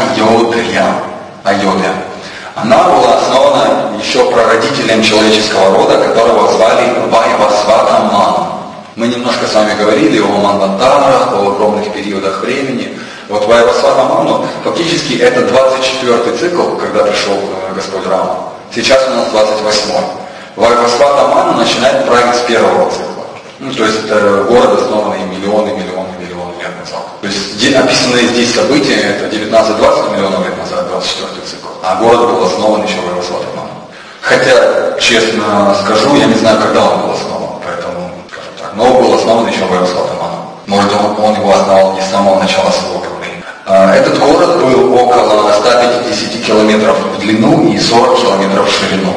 Айодхя. Айодхя. Она была основана еще прародителем человеческого рода, которого звали Вайвасвата Ману. Мы немножко с вами говорили о Манвантарах, о огромных периодах времени. Вот Вайвасвата Ману, фактически это двадцать четвёртый цикл, когда пришел Господь Рама. Сейчас у нас двадцать восьмой. Вайвасвата Ману начинает править с первого цикла. Ну, то есть это город, основанный миллионы, миллионы, миллионы лет назад. То есть описанные здесь события, это девятнадцать-двадцать миллионов лет назад, двадцать четвёртый цикл. А город был основан еще Вайвасвата Ману. Хотя, честно скажу, я не знаю, когда он был основан, поэтому, скажем так, но он был основан еще Вайвасвата Ману. Может, он его основал не с самого начала своего правления. Этот город был около ста пятидесяти километров в длину и сорок километров в ширину.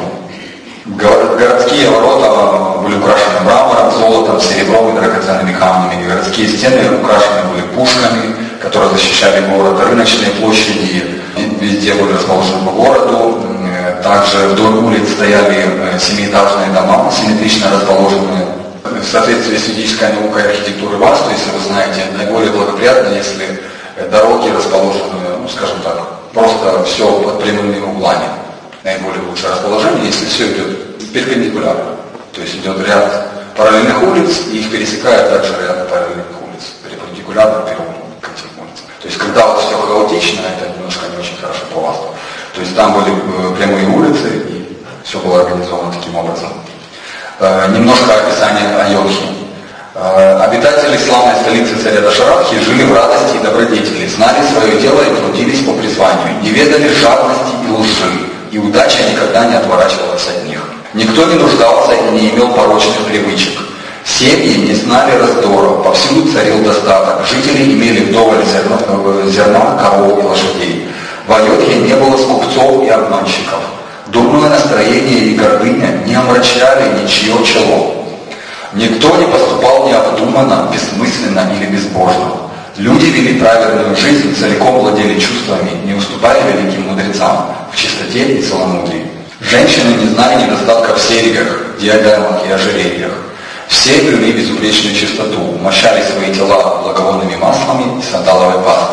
Городские ворота были украшены мрамором, золотом, серебром и драгоценными камнями. Городские стены украшены были пушками, которые защищали город. Рыночные площади везде были расположены по городу. Также вдоль улиц стояли семиэтажные дома, симметрично расположенные. В соответствии с ведической наукой архитектуры Васту, если вы знаете, наиболее благоприятно, если дороги расположены, ну, скажем так, просто все под прямыми углами. Наиболее лучшее расположение, если все идет перпендикулярно. То есть идет ряд параллельных улиц, и их пересекает также ряд параллельных улиц, перпендикулярно первым к этим улицам. То есть когда вот все хаотично, это немножко не очень хорошо по Васту. То есть там были прямые улицы, и все было организовано таким образом. Немножко описания Айодхи. Обитатели славной столицы царя Дашаратхи жили в радости и добродетели, знали свое дело и трудились по призванию, не ведали жадности и лжи, и удача никогда не отворачивалась от них. Никто не нуждался и не имел порочных привычек. Семьи не знали раздора, повсюду царил достаток, жители имели вдоволь зерна, зерна коров и лошадей. В Айодхе не было скупцов и обманщиков. Дурное настроение и гордыня не омрачали ничье чело. Никто не поступал необдуманно, бессмысленно или безбожно. Люди вели праведную жизнь, целиком владели чувствами, не уступали великим мудрецам в чистоте и целомудрии. Женщины не знали недостатка в серьгах, диадемах и ожерельях. Все вели безупречную чистоту, мощали свои тела благовонными маслами и сандаловой пастой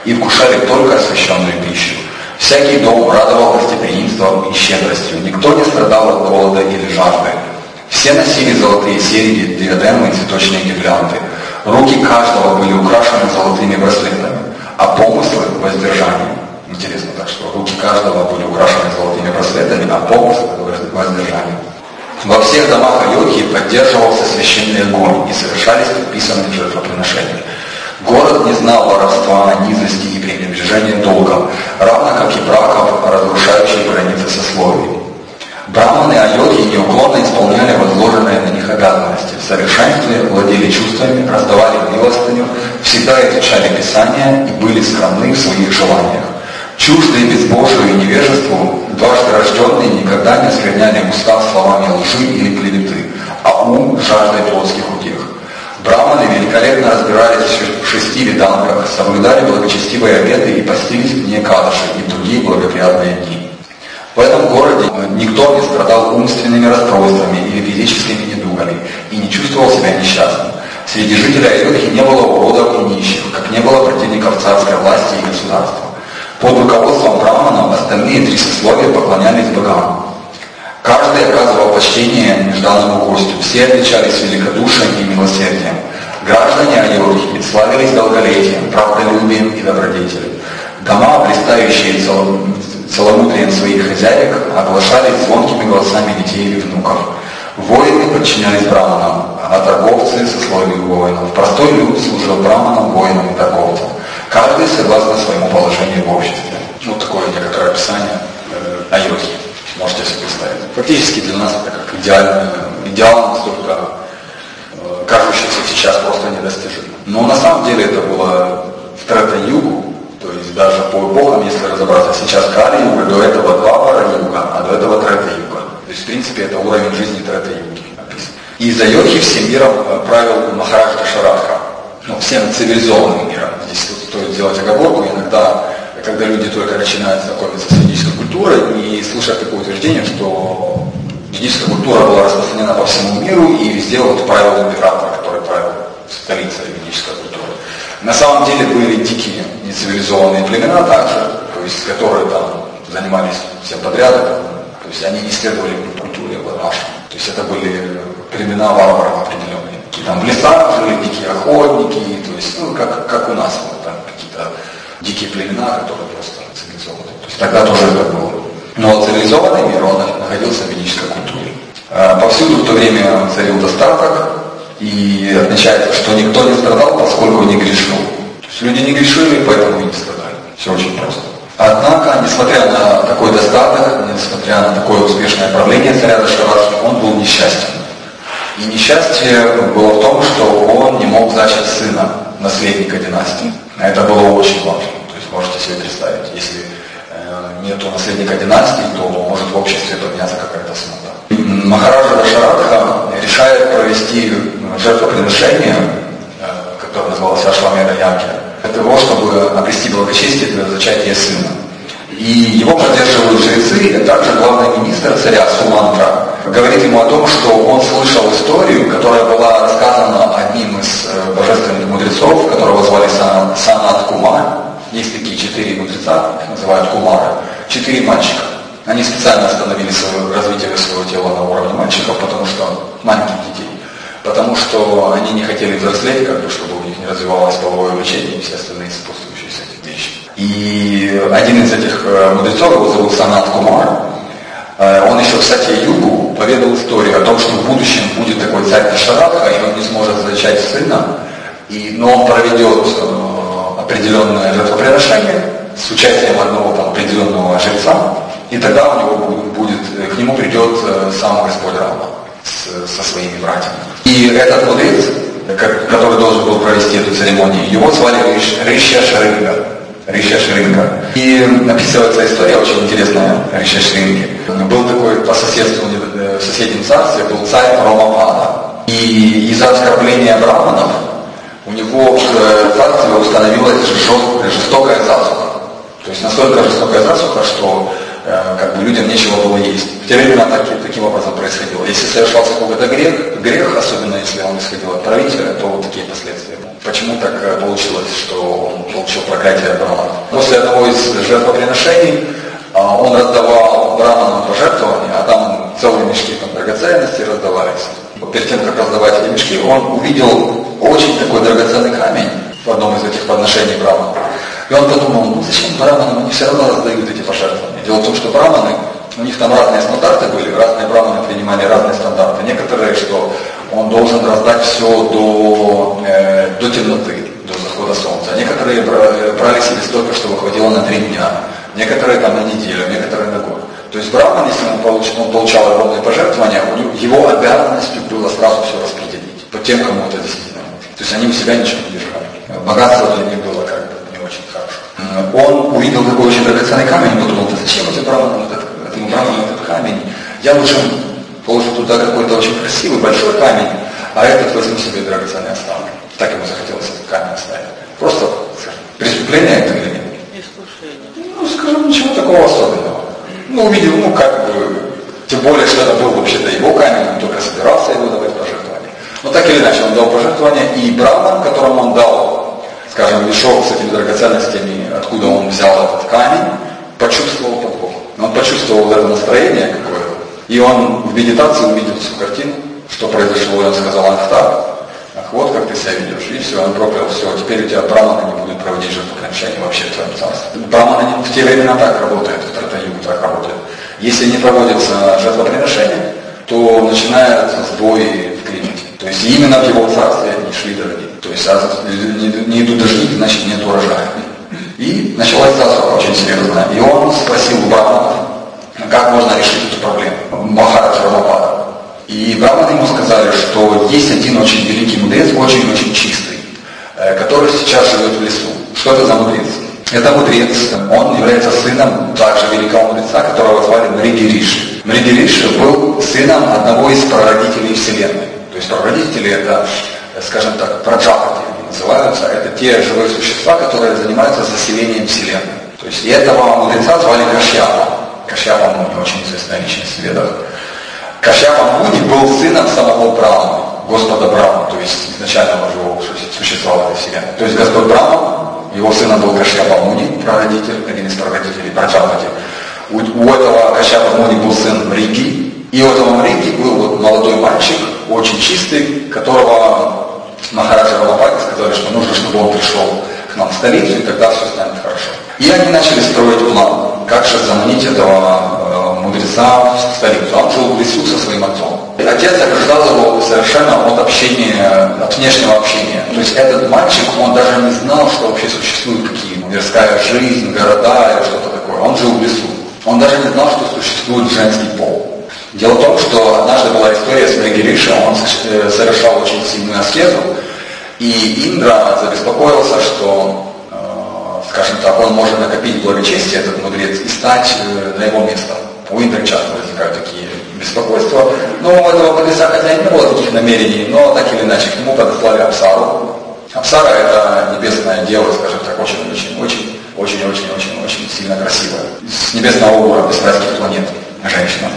и вкушали только освященную пищу. Всякий дом радовал гостеприимством и щедростью. Никто не страдал от голода или жажды. Все носили золотые серьги, диадемы и цветочные гирлянды. Руки каждого были украшены золотыми браслетами, а помыслы – воздержанием. Интересно так, что руки каждого были украшены золотыми браслетами, а помыслы – воздержанием. Во всех домах Антиохии поддерживался священный огонь и совершались предписанные жертвоприношения. Город не знал воровства, низости и пренебрежения долгом, равно как и браков, разрушающих границы сословий. Браманы Антиохии неуклонно исполняли возложенные на них обязанности, в совершенстве владели чувствами, раздавали милостыню, всегда изучали Писания и были скромны в своих желаниях. Чуждые безбожию и невежеству, дважды рожденные никогда не оскверняли уста словами лжи или клеветы, а ум жаждой плотских утех. Браманы великолепно разбирались в шести ведангах, соблюдали благочестивые обеты и постились в дне Кадаши и в другие благоприятные дни. В этом городе никто не страдал умственными расстройствами или физическими недугами и не чувствовал себя несчастным. Среди жителей Антиохии не было уродов и нищих, как не было противников царской власти и государства. Под руководством браманов остальные три сословия поклонялись богам. Каждый оказывал почтение нежданному гостю, все отличались великодушием и милосердием. Граждане Антиохии славились долголетием, правдолюбием и добродетелью. Дома, блистающие целомудрием своих хозяек, оглашались звонкими голосами детей или внуков. Воины подчинялись браманам, а торговцы – сословию воинов. Простой люд служил браманам, воинам и торговцам. Каждый согласно своему положению в обществе. Вот такое некоторое описание э, Антиохии. Можете себе представить. Фактически для нас это как идеально, идеал настолько э, кажущийся сейчас просто недостижим. Но на самом деле это было в Трета-югу, то есть даже по эпохам, если разобраться, сейчас Кали-юга, до этого два Вара-юга, а до этого Трета-юга. То есть в принципе это уровень жизни Трета-юги написан. И из Антиохии всем миром правил Махарадж Дашаратха. Ну, всем цивилизованным миром. Здесь стоит сделать оговорку. Иногда, когда люди только начинают знакомиться с ведической культурой и слышат такое утверждение, что ведическая культура была распространена по всему миру и везде вот правил императора, который правил столицей ведической культуры. На самом деле были дикие, нецивилизованные племена также, то есть которые там занимались всем подряд, то есть они не следовали культуре нашей. То есть это были племена варваров определенные. Там в лесах жили дикие охотники, то есть, ну, как, как у нас, вот, там какие-то дикие племена, которые просто цивилизованы. То есть тогда тоже это было. Но цивилизованный мир, он находился в ведической культуре. Повсюду в то время царил достаток, и отмечается, что никто не страдал, поскольку не грешил. То есть люди не грешили, поэтому и не страдали. Все очень просто. Однако, несмотря на такой достаток, несмотря на такое успешное правление царя Дашаратхи, он был несчастен. И несчастье было в том, что он не мог зачать сына, наследника династии. Это было очень важно. То есть можете себе представить, если э, нет наследника династии, то может в обществе подняться какая-то смута. Махараджа Дашаратха решает провести жертвоприношение, э, которое называлось Ашвамеда Ягья, для того, чтобы обрести благочестие для зачатия сына. И его поддерживают жрецы, а также главный министр царя Сумантра говорит ему о том, что он слышал историю, которая была рассказана одним из э, божественных мудрецов, которого звали Сан, Санат Кумар. Есть такие четыре мудреца, их называют Кумары. Четыре мальчика. Они специально остановили свое развитие своего тела на уровне мальчиков, потому что маленьких детей. Потому что они не хотели взрослеть, как бы, чтобы у них не развивалось половое влечение и все остальные сопутствующие с этим вещи. И один из этих мудрецов, его зовут Санат Кумар, он еще в Сатья-югу поведал историю о том, что в будущем будет такой царь Дашаратха, и он не сможет зачать сына, и, но он проведет э, определенное жертвоприношение с участием одного там, определенного жреца, и тогда у него будет, к нему придет э, сам Господь Рама с, со своими братьями. И этот мудрец, который должен был провести эту церемонию, его звали Ришья Шринга. Ришья Шринга. И описывается история очень интересная Ришья Шринги. Был такой по соседству, в соседнем царстве, был царь Ромапада. И из-за оскорбления браманов у него в царстве установилась жестокая засуха. То есть настолько жестокая засуха, что как бы людям нечего было есть. В те времена так, таким образом происходило. Если совершался какой-то грех, грех, особенно если он исходил от правителя, то вот такие последствия. почему так получилось, что он получил проклятие Брамана. После одного из жертвоприношений он раздавал Браманам пожертвования, а там целые мешки там, драгоценностей раздавались. Перед тем, как раздавать эти мешки, он увидел очень такой драгоценный камень в одном из этих подношений Брамана. И он подумал, ну зачем браманам, они все равно раздают эти пожертвования. Дело в том, что браманы, у них там разные стандарты были, разные браманы принимали разные стандарты. Некоторые, что он должен раздать все до, э, до темноты, до захода солнца. Некоторые брали себе столько, чтобы хватило на три дня. Некоторые там на неделю, некоторые на год. То есть браман, если он получал, он получал огромные пожертвования, у него, его обязанностью было сразу все распределить по тем, кому это действительно нужно. То есть они у себя ничего не держали. Богатство для них было как бы не очень хорошо. Он увидел такой очень драгоценный камень и подумал, да зачем этим браману этот, этому браману этот камень? Я лучше положу туда какой-то очень красивый, большой камень, а этот возьму себе драгоценный оставлю. Так ему захотелось этот камень оставить. Просто, скажем, преступление это или нет? Ну, скажем, ничего такого особенного. Ну, увидел, ну, как бы, тем более, что это был вообще-то его камень, он только собирался его давать пожертвования. Но так или иначе, он дал пожертвования, и браман, которому он дал, скажем, мешок с этими драгоценностями, откуда он взял этот камень, почувствовал подвох. Он почувствовал вот это настроение какое-то, и он в медитации увидел всю картину, что произошло, и он сказал, ах так, ах вот как ты себя ведешь, и все, он проклял, все, теперь у тебя браманы не будут проводить жертвоприношения вообще в твоем царстве. Браманы в те времена так работают, в Тратаюгу так работают. Если не проводятся жертвоприношения, то начинаются сбои в климате. То есть именно в его царстве не шли дожди. То есть а не, не идут дожди, значит нет урожая. И началась засуха очень серьезная. И он спросил у браманов, как можно решить эту проблему. Махараджа Рамапада. И браманы ему сказали, что есть один очень великий мудрец, очень-очень чистый, который сейчас живет в лесу. Что это за мудрец? Это мудрец, он является сыном также великого мудреца, которого звали Мриги Риши. Мриги Риши был сыном одного из прародителей Вселенной. То есть прародители это, скажем так, праджапати называются, это те живые существа, которые занимаются заселением Вселенной. То есть и этого мудреца звали Кашьяпа. Кашьяпа Муни, очень известная личность в ведах. Кашьяпа Муни был сыном самого Брахмы, Господа Брахмы, то есть изначального живого существа в этой Вселенной. То есть Господь Брахма, его сыном был Кашьяпа Муни, прародитель, один из прародителей Праджапати. У, у этого Кашьяпа Муни был сын Мриги, и у этого Мриги был вот молодой мальчик, очень чистый, которого Махараджа Рамападе сказали, что нужно, чтобы он пришел к нам в столицу, и тогда все станет хорошо. И они начали строить план, как же заманить этого э, мудреца в столицу. Он жил в лесу со своим отцом. Отец ограждал его совершенно от общения, от внешнего общения. То есть этот мальчик, он даже не знал, что вообще существуют какие мирская жизнь, города или что-то такое. Он жил в лесу. Он даже не знал, что существует женский пол. Дело в том, что однажды была история с Мриги Риши, он совершал очень сильную аскезу, и Индра забеспокоился, что, э, скажем так, он может накопить благочестие, этот мудрец, и стать э, на его место. У Индры часто возникают такие беспокойства. Но у этого мудреца, хотя и не было таких намерений, но так или иначе к нему подослали Апсару. Апсара это небесная дева, скажем так, очень-очень-очень-очень-очень-очень сильно красивая. С небесного уровня, с райских планет женщина.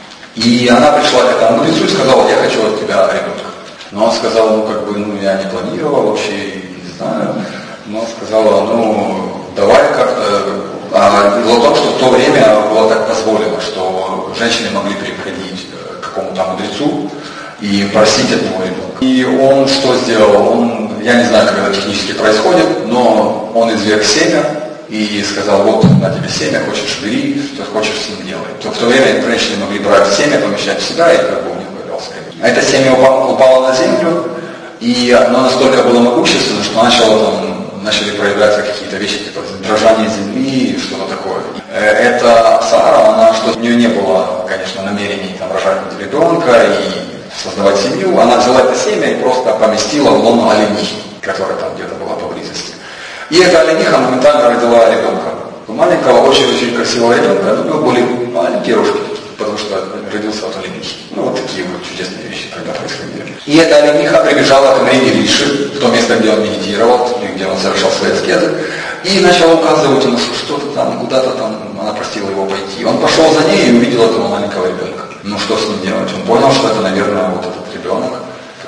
И она пришла к этому мудрецу и сказала, я хочу от тебя ребенка. Но он сказал, ну как бы, ну я не планировал вообще, не знаю. Но сказала, ну давай как-то. А дело в том, что в то время было так позволено, что женщины могли приходить к какому-то мудрецу и просить от него ребенка. И он что сделал? Он, я не знаю, как это технически происходит, но он извлек семя и сказал, вот на тебе семя, хочешь бери, что хочешь с ним делай. То в то время женщины могли брать семя, помещать в себя, и как бы у них появлялся ребенок. А это семя упало, упало на землю, и оно настолько было могущественно, что начало там, начали проявляться какие-то вещи, типа дрожание земли, что-то такое. Эта Сара, она, что у нее не было, конечно, намерений там, рожать ребенка и создавать семью, она взяла это семя и просто поместила в лоно оленихи, которая там где-то была поблизости. И эта олениха моментально родила ребенка. Маленького, очень-очень красивого ребенка, но у него были маленькие рожки, потому что родился от оленихи. Ну, вот такие вот чудесные вещи тогда происходили. И эта олениха прибежала к Мриги Риши, в то место, где он медитировал, где он совершал свои аскезы, и начала указывать ему, что что-то там, куда-то там, она просила его пойти. Он пошел за ней и увидел этого маленького ребенка. Ну, что с ним делать? Он понял, что это, наверное, вот этот ребенок,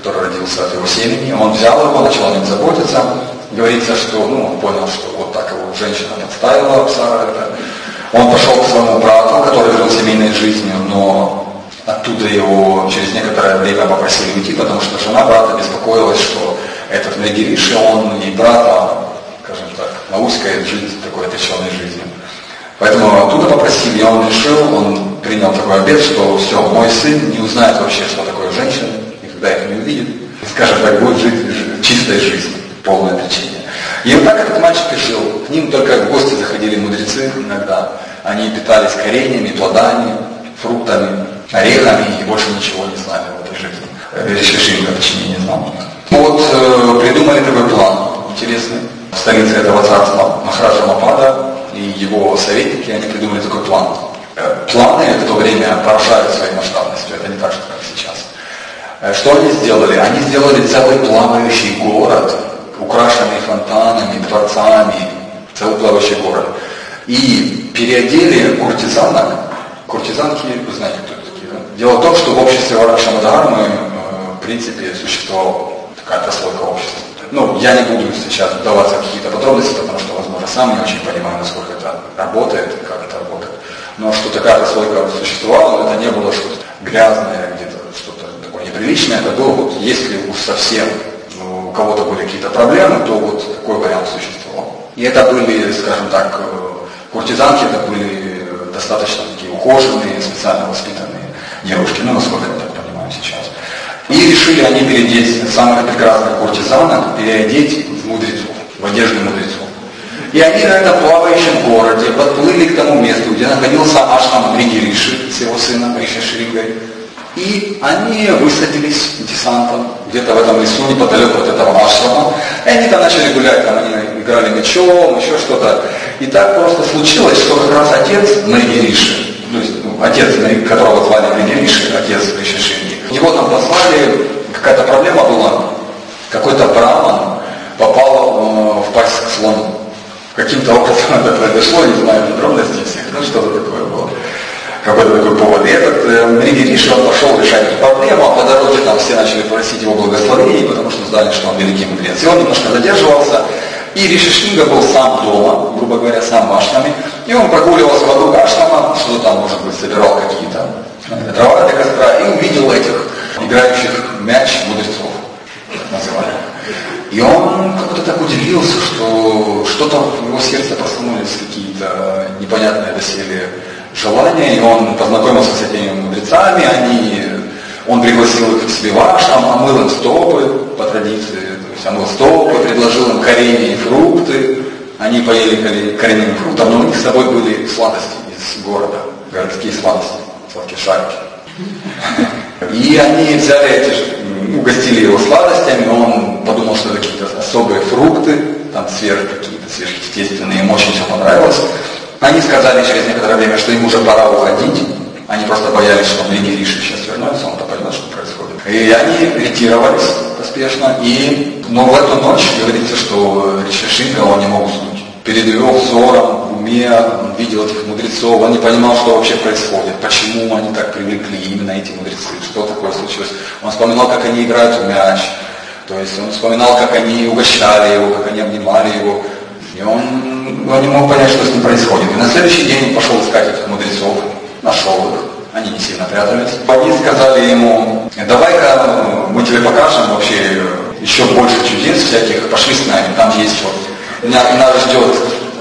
который родился от его семени. Он взял его, начал о нем заботиться. Говорится, что ну, он понял, что вот так его женщина подставила Сара. Он пошел к своему брату, который жил семейной жизнью, но оттуда его через некоторое время попросили уйти, потому что жена брата беспокоилась, что этот Мегериши, он и брата, скажем так, наускает жить такой отреченной жизнью. Поэтому оттуда попросили, и он решил, он принял такой обет, что все, мой сын не узнает вообще, что такое женщина, никогда их не увидит, и, скажем так, будет жить чистой жизнью, полное отречение. И вот так этот мальчик и жил. К ним только в гости заходили мудрецы иногда. Они питались кореньями, плодами, фруктами, орехами и больше ничего не знали в этой жизни. Решишинка, точнее, не знал. Вот э, придумали такой план интересный. В столице этого царства Махараджа Мапада и его советники, они придумали такой план. Э, планы в то время поражают своей масштабностью, это не так, что как сейчас. Э, что они сделали? Они сделали целый плавающий город, украшенный фонтанами, дворцами, целый плавающий город. И переодели куртизанок. Куртизанки, вы знаете, кто это такие, да? Дело в том, что в обществе Варашамадхармы, э, в принципе, существовала такая прослойка общества. Ну, я не буду сейчас вдаваться в какие-то подробности, потому что, возможно, сам не очень понимаю, насколько это работает, как это работает. Но что такая прослойка существовала, это не было что-то грязное, где-то что-то такое неприличное. Это было вот, если уж совсем ну, у кого-то были какие-то проблемы, то вот такой вариант существовал. И это были, скажем так, куртизанки, это были достаточно такие ухоженные, специально воспитанные девушки, ну, насколько я так понимаю сейчас. И решили они переодеть самых прекрасных куртизанок, переодеть в мудрецов, в одежду мудрецов. И они на этом плавающем городе подплыли к тому месту, где находился ашрам Мригириши с его сыном Ришишрингой. И они высадились десантом где-то в этом лесу, неподалеку от этого ашрама. И они там начали гулять, там они играли мячом, еще что-то. И так просто случилось, что как раз отец Мригириши, то есть ну, отец, которого звали Мригириши, отец Ришишринги, его там послали, какая-то проблема была, какой-то браман попал э, в пасть к слону. Каким-то образом это произошло, не знаю подробностей всех, ну что-то такое было. Какой-то такой повод. И этот э, Мригириши, он пошел решать эту проблему, а по дороге там все начали просить его благословений, потому что знали, что он великий мудрец. И он немножко задерживался, и Ришишринга был сам дома, грубо говоря, сам в ашраме, и он прогуливался вокруг ашрама, что там, может быть, собирал какие-то дрова для костра, и увидел этих играющих мяч мудрецов, так называли. И он как-то так удивился, что что-то в его сердце проснулись какие-то непонятные доселе желания, и он познакомился с этими мудрецами, они, он пригласил их к себе в ашрам, омыл им стопы по традиции, то есть омыл стопы, предложил им коренья и фрукты, они поели коренными фруктами, но у них с собой были сладости из города, городские сладости. Сладкие шарики. И они взяли эти, угостили его сладостями, он подумал, что это какие-то особые фрукты, там сверх какие-то сверхъестественные, им очень все понравилось. Они сказали через некоторое время, что им уже пора уходить. Они просто боялись, что Мригириши сейчас вернется, он-то поймет, что происходит. И они ретировались поспешно, и, но в эту ночь говорится, что Ришишринга он не мог уснуть. Перед его взором, в уме, он видел этих мудрецов, он не понимал, что вообще происходит, почему они так привлекли именно эти мудрецы, что такое случилось. Он вспоминал, как они играют в мяч, то есть он вспоминал, как они угощали его, как они обнимали его, и он, он не мог понять, что с ним происходит. И на следующий день он пошел искать этих мудрецов, нашел их, они не сильно прятались. Они сказали ему, давай-ка мы тебе покажем вообще еще больше чудес всяких, пошли с нами, там есть вот. Нас ждет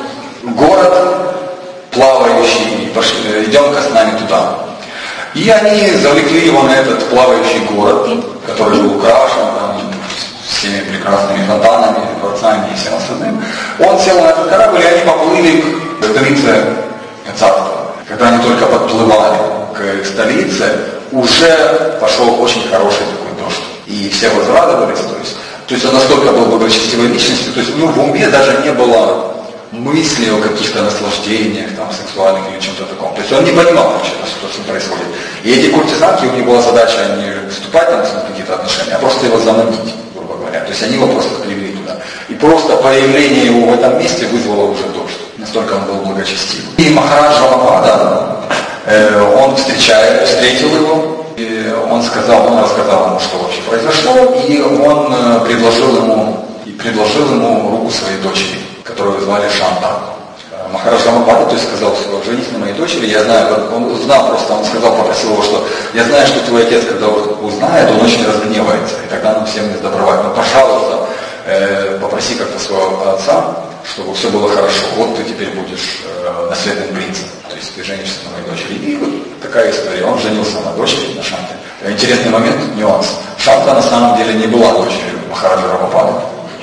город плавающий, пошли, идем-ка с нами туда. И они завлекли его на этот плавающий город, который был украшен там, всеми прекрасными фонтанами, дворцами и всем остальным. Он сел на этот корабль, и они поплыли к столице царства. Когда они только подплывали к столице, уже пошел очень хороший такой дождь. И все возрадовались, то есть То есть он настолько был благочестивой личностью, то есть ну, в уме даже не было мысли о каких-то наслаждениях, там, сексуальных или чем-то таком. То есть он не понимал вообще, что с ним происходит. И эти куртизанки, у них была задача не вступать там в какие-то отношения, а просто его заманить, грубо говоря. То есть они его просто привели туда. И просто появление его в этом месте вызвало уже дождь. Настолько он был благочестив. И Махараджа Мапада, э, он встречает, встретил его, и он он сказал, он рассказал ему, что вообще произошло, и он предложил ему, и предложил ему руку своей дочери, которую звали Шанта. Махарадж Рамапада, то есть сказал, что женись на моей дочери, я знаю, он знал просто, он сказал, попросил его, что я знаю, что твой отец, когда узнает, он очень разгневается, и тогда нам всем не сдобровать, но, пожалуйста, э, попроси как-то своего отца, чтобы все было хорошо, вот ты теперь будешь э, наследным принцем, то есть ты женишься на моей дочери. И вот такая история, он женился на дочери, на Шанте. Интересный момент, нюанс. Шанта на самом деле не была дочерью Махараджа Рамапады.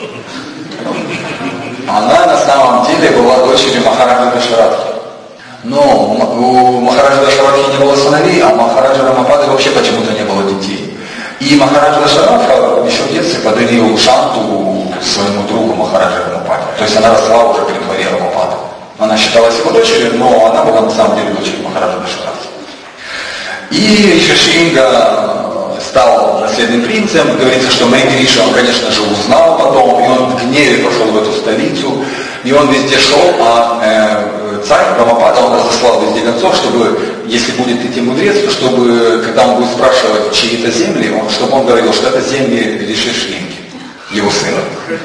Она на самом деле была дочерью Махараджа Дашаратхи. Но у Махараджа Дашаратхи не было сыновей, а у Махараджа Рамапады вообще почему-то не было детей. И Махараджа Дашаратха еще в детстве подарил Шанту своему другу Махараджа Рамападе. То есть она росла уже при дворе Рамапада. Она считалась его дочерью, но она была на самом деле дочерью Махараджа Дашаратхи. И Ришишринга стал наследным принцем. Говорится, что Мригириша, он, конечно же, узнал потом, и он в гневе пошел в эту столицу, и он везде шел, а э, царь Рамапада, он разослал везде гонцов, чтобы, если будет идти мудрец, то чтобы, когда он будет спрашивать, чьи это земли, он, чтобы он говорил, что это земли Ришишринги, его сына.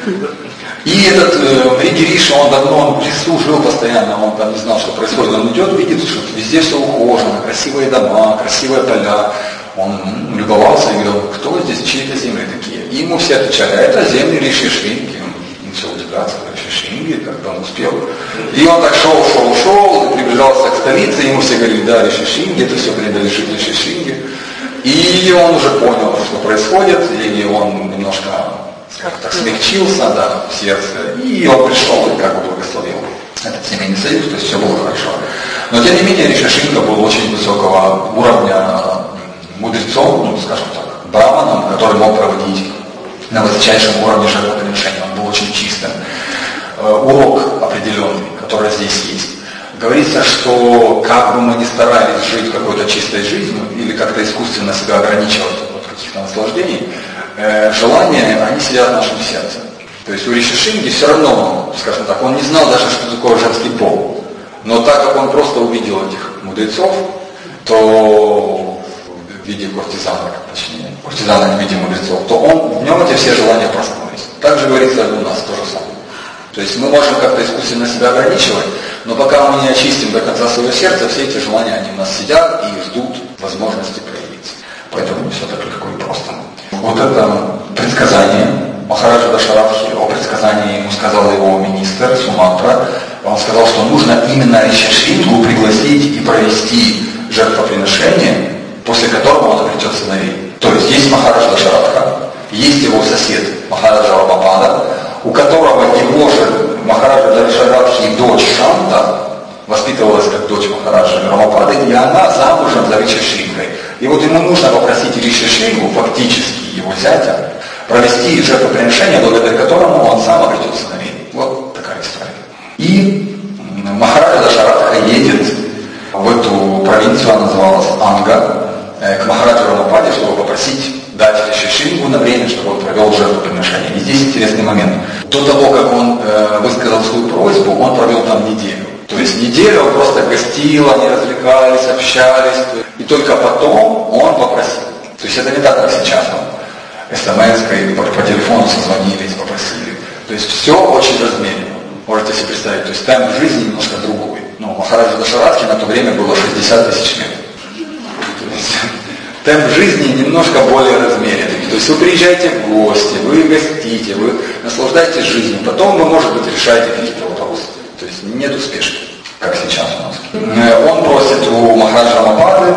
И этот э, Мригириша, он давно, он в лесу жил постоянно, он там не знал, что происходит, он идет, видит, что везде все ухожено, красивые дома, красивые поля. Он м, любовался и говорил, кто здесь, чьи это земли такие? И ему все отвечали, а это земли Ришишринги. Он начал удивляться, Ришишринги, как-то он успел. И он так шел, шел, шел, и приближался к столице, ему все говорили, да, Ришишринги, это все принадлежит Ришишринги. И он уже понял, что происходит, и он немножко, скажем так, смягчился, да, в сердце, и он пришел и как бы благословил этот семейный союз, то есть все было хорошо. Но тем не менее Ришишринга был очень высокого уровня мудрецом, ну, скажем так, браманом, который мог проводить на высочайшем уровне жертвоприношения. Он был очень чистым. Урок определенный, который здесь есть. Говорится, что как бы мы ни старались жить какой-то чистой жизнью или как-то искусственно себя ограничивать от каких-то наслаждений, желания, они сидят в нашем сердце. То есть у Ришишринги все равно, скажем так, он не знал даже, что такое женский пол. Но так как он просто увидел этих мудрецов, то в виде куртизанок, точнее, куртизанок в виде мудрецов, то он, в нем эти все желания проснулись. Также говорится у нас то же самое. То есть мы можем как-то искусственно себя ограничивать, но пока мы не очистим до конца своего сердца, все эти желания, они у нас сидят и ждут возможности проявиться. Поэтому не все так легко и просто. Вот это предсказание Махараджа Дашаратхи, о предсказании ему сказал его министр Суматра. Он сказал, что нужно именно Ришишрингу пригласить и провести жертвоприношение, после которого он обретет сыновей. То есть есть Махараджа Дашаратха, есть его сосед Махараджа Рамапада, у которого его же Махараджа Дашаратхи дочь Шанта воспитывалась как дочь Махараджа Рамапады, и она замужем за Ришишрингой. И вот ему нужно попросить Ришишрингу, фактически его зятя, провести жертвоприношение, благодаря которому он сам обретет сыновей. Вот такая история. И Махараджа Дашаратха едет в эту провинцию, она называлась Анга, к Махараджу Рамападе, чтобы попросить дать Ришишрингу на время, чтобы он провел жертвоприношение. И здесь интересный момент. До того, как он э, высказал свою просьбу, он провел там неделю. То есть неделю он просто гостил, они развлекались, общались, и только потом он попросил. То есть это не так, как сейчас, он смс-кой или по, по телефону созвонились, попросили. То есть все очень размеренно. Можете себе представить, то есть темп жизни немножко другой. Ну, Махараджа Дашаратхи на то время было шестьдесят тысяч лет. То есть темп жизни немножко более размеренный. То есть вы приезжаете в гости, вы гостите, вы наслаждаетесь жизнью, потом вы, может быть, решаете какие-то вопросы. То есть нет спешки, как сейчас у нас. Он просит у Махараджа Рамапады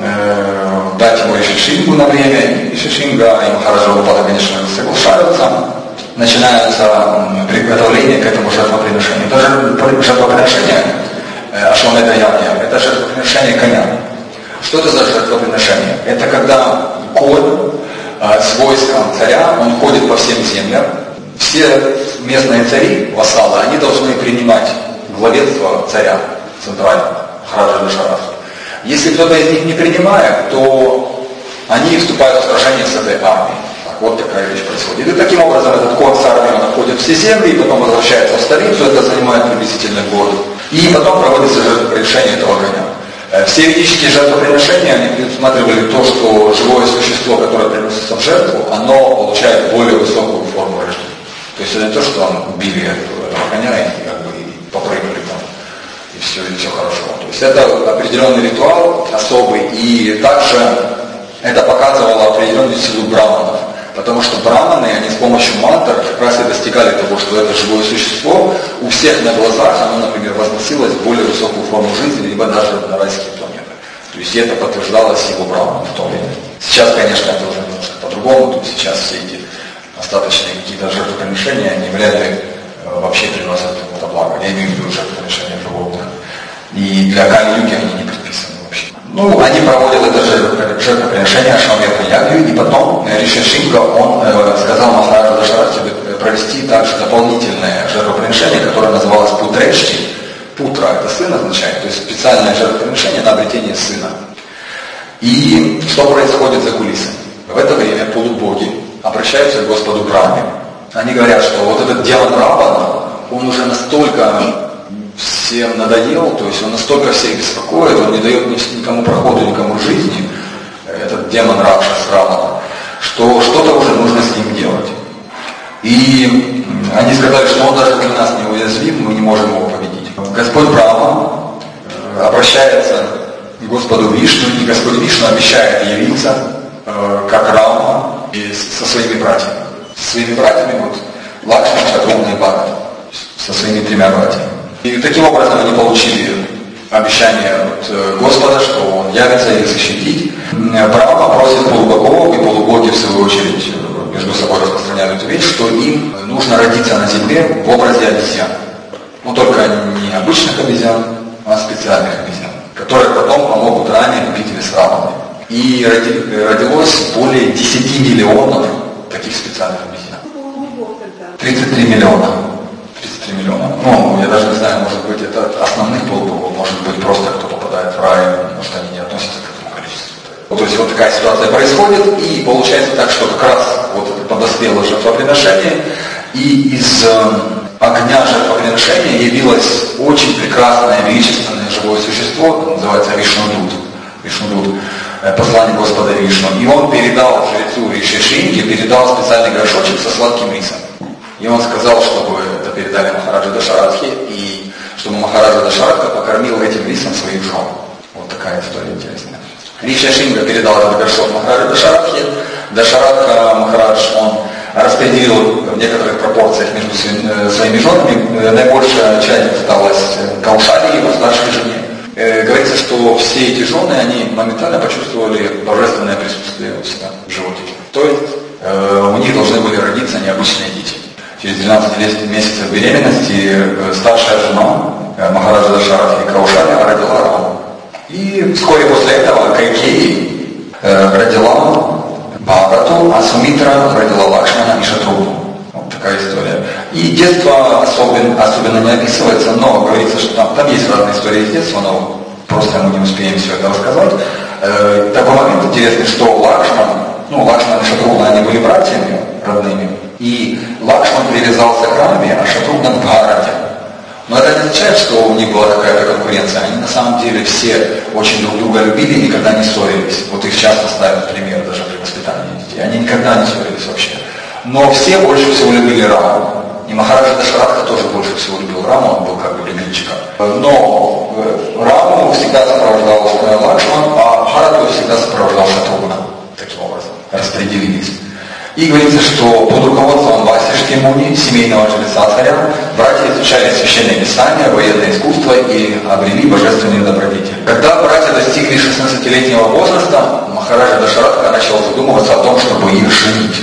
э, дать ему Ришишрингу на время. Ришишринга и Махараджа Рамапада, конечно, соглашаются. Начинается приготовление к этому жертвоприношению. Это жертвоприношение Ашвамедха Ягья, это жертвоприношение коня. Что это за жертвоприношение? Это когда конь э, с войском царя, он ходит по всем землям. Все местные цари, вассалы, они должны принимать главенство царя центрального, Махараджа Дашаратхи. Если кто-то из них не принимает, то они вступают в сражение с этой армией. Так, вот такая вещь происходит. И таким образом этот конь с армией, он обходит все земли, и потом возвращается в столицу, это занимает приблизительно год. И потом проводится жертвоприношение этого коня. Все ведические жертвоприношения, они предусматривали то, что живое существо, которое приносится в жертву, оно получает более высокую форму рождения. То есть это не то, что там убили этого коня и, как бы, и попрыгали там, и все, и все хорошо. То есть это определенный ритуал особый, и также это показывало определенную силу браманов. Потому что браманы, они с помощью мантр как раз и достигали того, что это живое существо у всех на глазах, оно, например, возносилось в более высокую форму жизни, либо даже на райские планеты. То есть это подтверждалось его браманом в то время. Сейчас, конечно, это уже немножко по-другому, то есть сейчас все эти остаточные какие-то жертвоприношения, они вряд ли э, вообще приносят это благо. Я имею в виду жертвоприношения животных. И для Кали-юги они не предписаны вообще. Ну, они проводят это жертвоприношение Ашвамедха-ягью, и потом Риши Шинга, он э, сказал Махараджу Дашаратхе провести также дополнительное жертвоприношение, которое называлось Путрешти. Путра — это сын означает, то есть специальное жертвоприношение на обретение сына. И что происходит за кулисами? В это время полубоги обращаются к Господу Брахме. Они говорят, что вот этот демон Равана, он уже настолько всем надоел, то есть он настолько всех беспокоит, он не дает никому проходу, никому жизни, этот демон Ракшас Равана, что что-то уже нужно с ним делать. И они сказали, что он даже для нас неуязвим, мы не можем его победить. Господь Брахма обращается к Господу Вишну, и Господь Вишну обещает явиться как Рама и со своими братьями. Со своими братьями, вот, Лакшман, Шатрумна и Бхарата, со своими тремя братьями. И таким образом они получили обещание от Господа, что он явится их защитить. Брахма просит полубогов, и полубоги, в свою очередь, между собой распространяют эту вещь, что им нужно родиться на земле в образе обезьян. Но только не обычных обезьян, а специальных обезьян, которые потом помогут Раме битве с Раваной. И родилось более десяти миллионов таких специальных обезьян. тридцать три миллиона. тридцать три миллиона. Ну, я даже не знаю, может быть, это основных полубогов, может быть, просто кто попадает в рай, может, они не относятся к этому количеству. То есть вот такая ситуация происходит, и получается так, что как раз вот подоспело жертвоприношение, и из э, огня жертвоприношения явилось очень прекрасное, величественное живое существо, называется Вишнудут. Вишнудут, посланник Господа Вишну. И он передал жрецу Риши Шинге, передал специальный горшочек со сладким рисом. И он сказал, чтобы это передали Махараджа Дашаратхе, и чтобы Махараджа Дашаратха покормил этим рисом своих жен. Вот такая история интересная. Риши Шинга передал этот горшок Махараджа Дашаратхе. Дашаратха Махарадж, он распределил в некоторых пропорциях между своими, своими женами. Наибольшая часть досталась Каушали, его старшей жене. Э, говорится, что все эти жены, они моментально почувствовали божественное присутствие у себя в животике. То есть э, у них должны были родиться необычные дети. Через двенадцать месяцев беременности э, старшая жена э, Махараджа Дашаратхи Каушали родила Раму. И вскоре после этого Кайкеи э, родила Бхарату, а Сумитра родила Лакшмана и Шатрухну. Вот такая история. И детство особенно, особенно не описывается, но говорится, что там, там есть разные истории из детства, но просто мы не успеем все это рассказать. Э, такой момент интересный, что Лакшман, ну Лакшман и Шатрухна, они были братьями родными, и Лакшман привязался к Раме, а Шатрухна к Бхарате. Но это не означает, что у них была какая-то конкуренция. Они на самом деле все очень друг друга любили и никогда не ссорились. Вот их часто ставят пример даже при воспитании детей. Они никогда не ссорились вообще. Но все больше всего любили Раму. И Махараджа Дашаратха тоже больше всего любил Раму, он был как бы любимчиком. Но Раму всегда сопровождал Лакшман, а Бхарату всегда сопровождал Шатрухна. Таким образом распределились. И говорится, что под руководством Васишки Муни, семейного жреца царя, братья изучали священное писание, военное искусство и обрели божественные добродетели. Когда братья достигли шестнадцатилетнего возраста, Махараджа Дашаратха начал задумываться о том, чтобы их женить.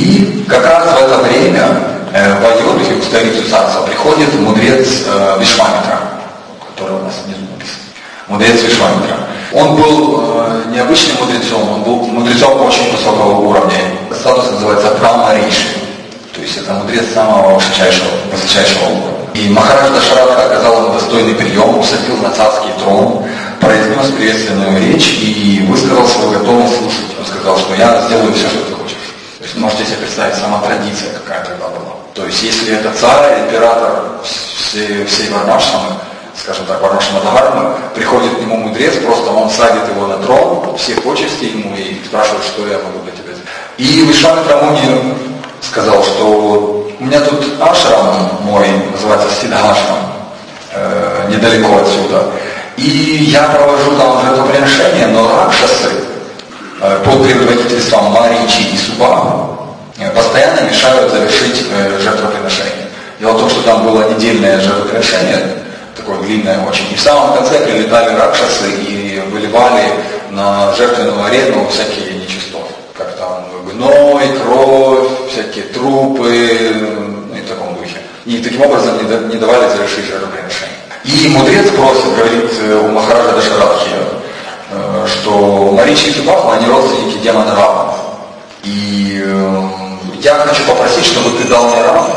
И как раз в это время э, в Айодхе, в столицу царства, приходит мудрец э, Вишвамитра, который у нас внизу написан. Мудрец Вишвамитра. Он был э, необычным мудрецом, он был мудрецом очень высокого уровня. Статус называется Брахма Риши, то есть это мудрец самого высочайшего, высочайшего уровня. И Махараджа Дашаратха оказал ему достойный прием, усадил на царский трон, произнес приветственную речь и высказал свою готовность слушать. Он сказал, что я сделаю все, что ты хочешь. То есть можете себе представить, сама традиция какая тогда была. То есть если это царь, император всей, всей Варнашрамы, скажем так, Варнашама Дхармы, приходит к нему мудрец, просто он садит его на трон, все почести ему и спрашивает, что я могу для тебя сделать. И Вишвамитра Муни сказал, что у меня тут ашрам мой, называется Сиддхашрам, э, недалеко отсюда, и я провожу там жертвоприношения, но ракшасы э, под предводительством Маричи и Супа э, постоянно мешают завершить э, жертвоприношение. Дело в том, что там было недельное жертвоприношение, такое длинное очень, и в самом конце прилетали ракшасы и выливали на жертвенную арену всякие нечистоты, как там гной, кровь, всякие трупы, ну и в таком духе. И таким образом не давали завершить жертвоприношение. И мудрец просит, говорит у Махараджа Дашарадхи, что Маричи и Супаха, они родственники демона Равана. И я хочу попросить, чтобы ты дал мне Равану.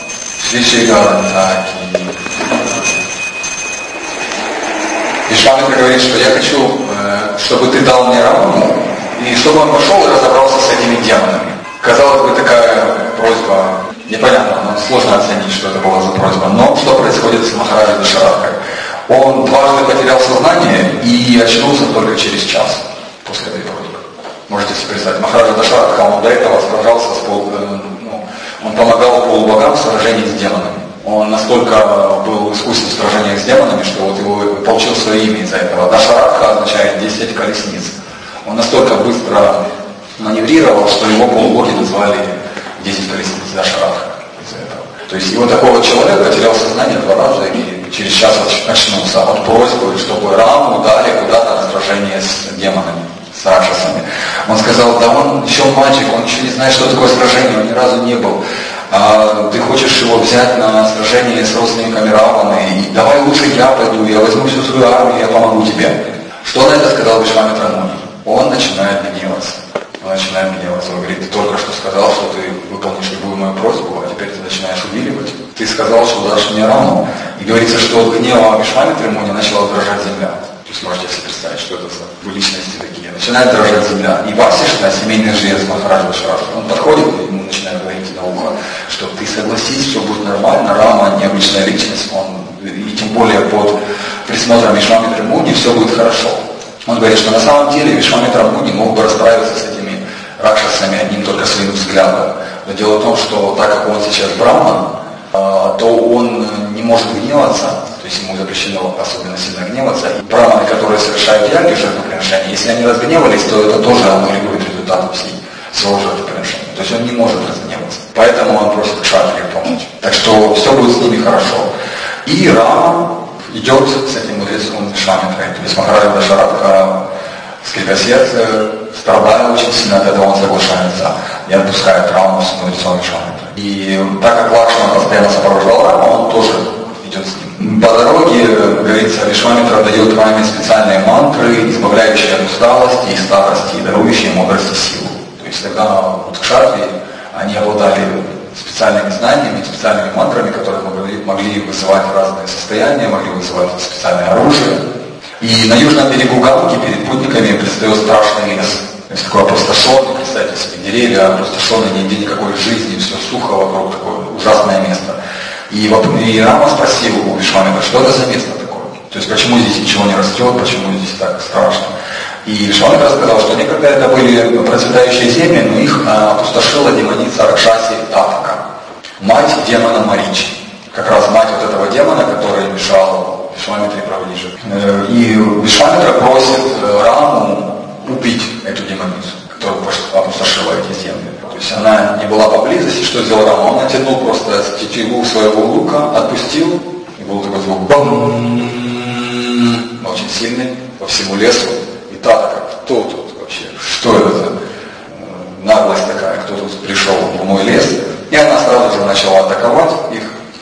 Вишвамитра говорит, что я хочу, чтобы ты дал мне Равану, и чтобы он пошел и разобрался с этими демонами. Казалось бы, такая просьба, непонятно, сложно оценить, что это была за просьба, но что происходит с Махараджой Дашарадхой? Он дважды потерял сознание и очнулся только через час после этой просьбы. Можете себе представить, Махараджа Дашарадха, он до этого сражался с пол, ну, он помогал полубогам в сражении с демонами. Он настолько был искусен в сражениях с демонами, что вот его получил свое имя из-за этого. Дашарадха означает десять колесниц. Он настолько быстро маневрировал, что его полубоги назвали десять колесниц Дашарадха из-за этого. То есть и вот такой вот человек потерял сознание два раза и через час очнулся от просьбы, чтобы Раму дали куда-то на сражение с демонами, с ракшасами. Он сказал, да он еще мальчик, он еще не знает, что такое сражение, он ни разу не был. А ты хочешь его взять на сражение с родственниками Раваны, и давай лучше я пойду, я возьму всю свою армию, я помогу тебе. Что на это сказал Вишвамитра Муни? Он начинает гневаться. Он начинает гневаться. Он говорит, ты только что сказал, что ты выполнишь любую мою просьбу, а теперь ты начинаешь увиливать. Ты сказал, что дашь мне рану. И говорится, что от гнева Вишвамитры Муни начала дрожать земля. То есть можете себе представить, что это за личности такие. Начинает дрожать земля. И Васишна, семейный жрец Махараджа Дашарадхи, он подходит и ему начинает говорить на ухо, что ты согласись, все будет нормально, Рама необычная личность, он, и тем более под присмотром Вишвамитры Муни все будет хорошо. Он говорит, что на самом деле Вишвамитра Муни мог бы расправиться с этими ракшасами одним только своим взглядом. Но дело в том, что так как он сейчас брахман, то он не может гневаться, то есть ему запрещено особенно сильно гневаться. И брахманы, которые совершают яги жертвоприношения, если они разгневались, то это тоже аннулирует результат всей своего жертвоприношения. То есть он не может разгневаться. Поэтому он просит кшатрию помочь. Так что все будет с ними хорошо. И Рама идет с этим мудрецом Вишвамитрой. То есть Махараджа Дашарадха, скрипя сердце, страдая очень сильно от этого, он соглашается и отпускает Раму с мудрецом Вишвамитрой. И так как Лакшман постоянно сопровождал Раму, он тоже идет с ним. По дороге, говорится, Вишвамитра дает Раме специальные мантры, избавляющие от усталости и старости, и дарующие мудрость и силу. То есть тогда вот кшатрии, они обладали специальными знаниями, специальными мантрами, которые могли, могли вызывать разные состояния, могли вызывать специальное оружие. И на южном берегу Ганги перед путниками предстает страшный лес. То есть такой опустошенный, представьте себе, деревья опустошенные, нигде никакой жизни, все сухо вокруг, такое ужасное место. И, и Рама спросил у Вишвамитра, что это за место такое? То есть почему здесь ничего не растет, почему здесь так страшно? И Вишвамитра сказал, что некогда это были процветающие земли, но их а, опустошила демоница Ракшаси Татака, мать демона Маричи. Как раз мать вот этого демона, который мешал Вишвамитре проводить жертву. И Вишвамитра просит Раму убить эту демоницу, которая опустошила эти земли. То есть она не была поблизости, что сделал Рама? Он натянул просто тетиву своего лука, отпустил, и был такой звук бам, очень сильный, по всему лесу. И Татака, кто тут вообще? Что это за наглость такая? Кто тут пришел в мой лес? И она сразу же начала атаковать их.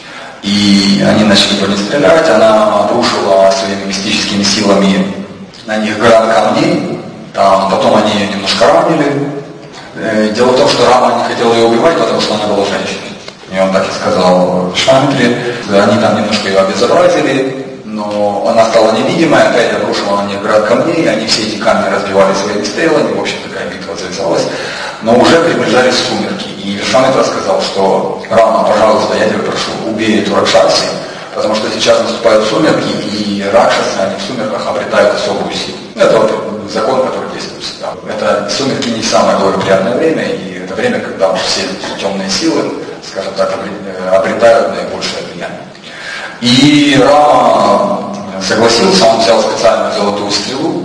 И они начали по ней стрелять, она обрушила своими мистическими силами на них град камней, там, потом они ее немножко ранили. Дело в том, что Рама не хотел ее убивать, потому что она была женщиной. И он так и сказал Вишвамитре, они там немножко ее обезобразили, но она стала невидимой, опять обрушила на них град камней, они все эти камни разбивали своими стрелами, в общем, такая битва завязалась. Но уже приближались сумерки, и Вишвамитра сказал, что Рама, пожалуйста, я тебя прошу, убей эту Ракшаси, Потому что сейчас наступают сумерки, и ракшасы, они в сумерках обретают особую силу. Это вот закон, который действует всегда. Это сумерки не самое благоприятное время, и это время, когда уж все темные силы, скажем так, обретают наибольшее влияние. И Рама согласился, он взял специальную золотую стрелу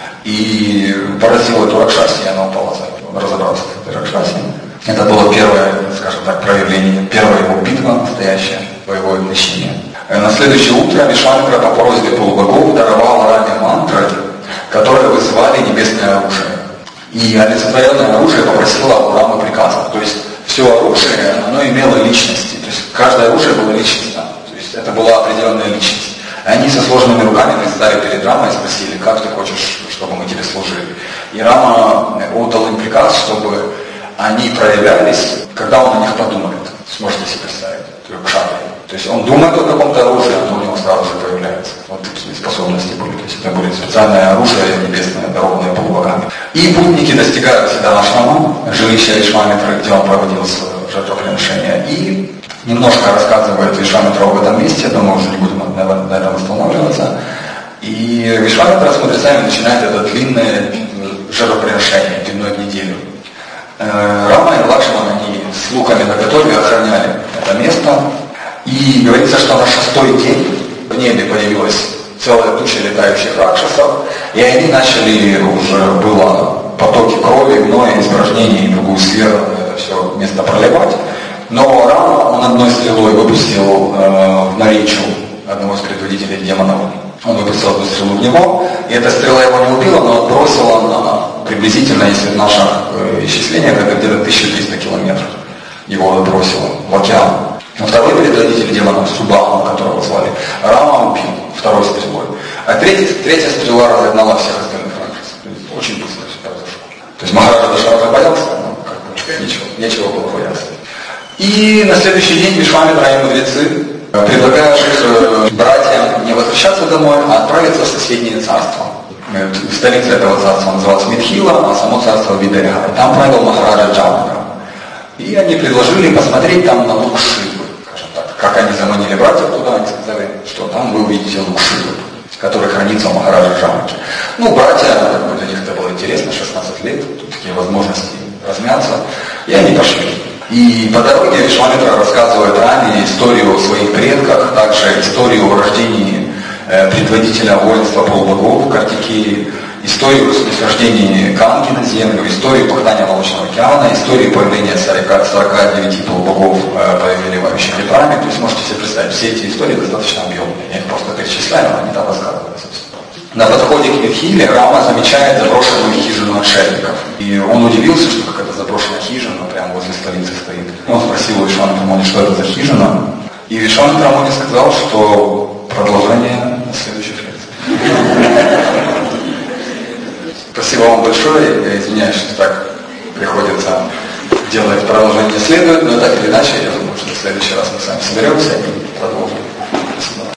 и поразил эту ракшаси, и она упала за него. Разобрался с этой ракшаси. Это было первое, скажем так, проявление, первая его битва настоящая, боевое мщение. На следующее утро Вишвамитра по просьбе полубогов даровал Раме мантры, которые вызывали небесное оружие. И олицетворенное оружие попросило у Рамы приказа. То есть все оружие, оно имело личности. То есть каждое оружие было личностно. То есть это была определенная личность. Они со сложными руками предстали перед Рамой и спросили, как ты хочешь, чтобы мы тебе служили. И Рама отдал им приказ, чтобы они проявлялись, когда он на них подумает. Сможете себе представить? То есть он думает о каком-то оружии, оно у него сразу же появляется. Вот такие способности были. То есть это были специальное оружие небесное, дарованное полубогами. И путники достигают Сиддханашрама, жилища Вишвамитры, где он проводил свое жертвоприношение. И немножко рассказывает Вишвамитра об этом месте, думаю, уже не будем на этом останавливаться. И Вишвамитра с мудрецами начинает это длинное жертвоприношение, длиной в неделю. Рама и Лакшман, они с луками наготове охраняли это место. И говорится, что на шестой день в небе появилась целая туча летающих ракшасов, и они начали уже было потоки крови, гноя, испражнений и другую сферу, это все место проливать. Но Рама, он одной стрелой выпустил э, в Наричу одного из предводителей демонов. Он выпустил одну стрелу в него, и эта стрела его не убила, но отбросила на приблизительно, если в наших э, исчислениях, это где-то тысяча триста километров. Его отбросило в океан. А второй предводитель демонов, Суббама, которого звали, Рама убил второй стрелой. А третья, третья стрела разогнала всех остальных ракшасов. Очень быстро все произошло. То есть Махараджа Дашарата боялся, но как бы нечего, нечего было бояться. И на следующий день Вишвамитра и мудрецы предлагают э, братьям не возвращаться домой, а отправиться в соседнее царство. Столица этого царства называлась Мидхила, а само царство Видеха. Там правил Махараджа Джанака. И они предложили посмотреть там на лук Шивы, скажем так. Как они заманили братьев туда, они сказали, что там вы увидите лук Шивы, который хранится у Махараджа Джанаки. Ну, братья, для них это было интересно, шестнадцать лет, тут такие возможности размяться, и они пошли. И по дороге Вишвамитра рассказывает Раме историю о своих предках, также историю о рождении э, предводителя воинства полубогов Картикеи, историю снисхождения Ганги на землю, историю пахтания Молочного океана, историю появления сорока девяти полубогов, э, повелевающих ветрами. То есть можете себе представить, все эти истории достаточно объемные. Я их просто перечисляю, но они там рассказываются. На подходе к Мидхиле Рама замечает заброшенную хижину отшельников. И он удивился, что какая-то заброшенная хижина прямо возле столицы стоит. Он спросил у Вишвамитра Муни, что это за хижина. И Вишвамитра Муни сказал, что продолжение на следующих лекциях. Спасибо вам большое. Я извиняюсь, что так приходится делать продолжение следует, но так или иначе, я думаю, что в следующий раз мы с вами соберемся и продолжим.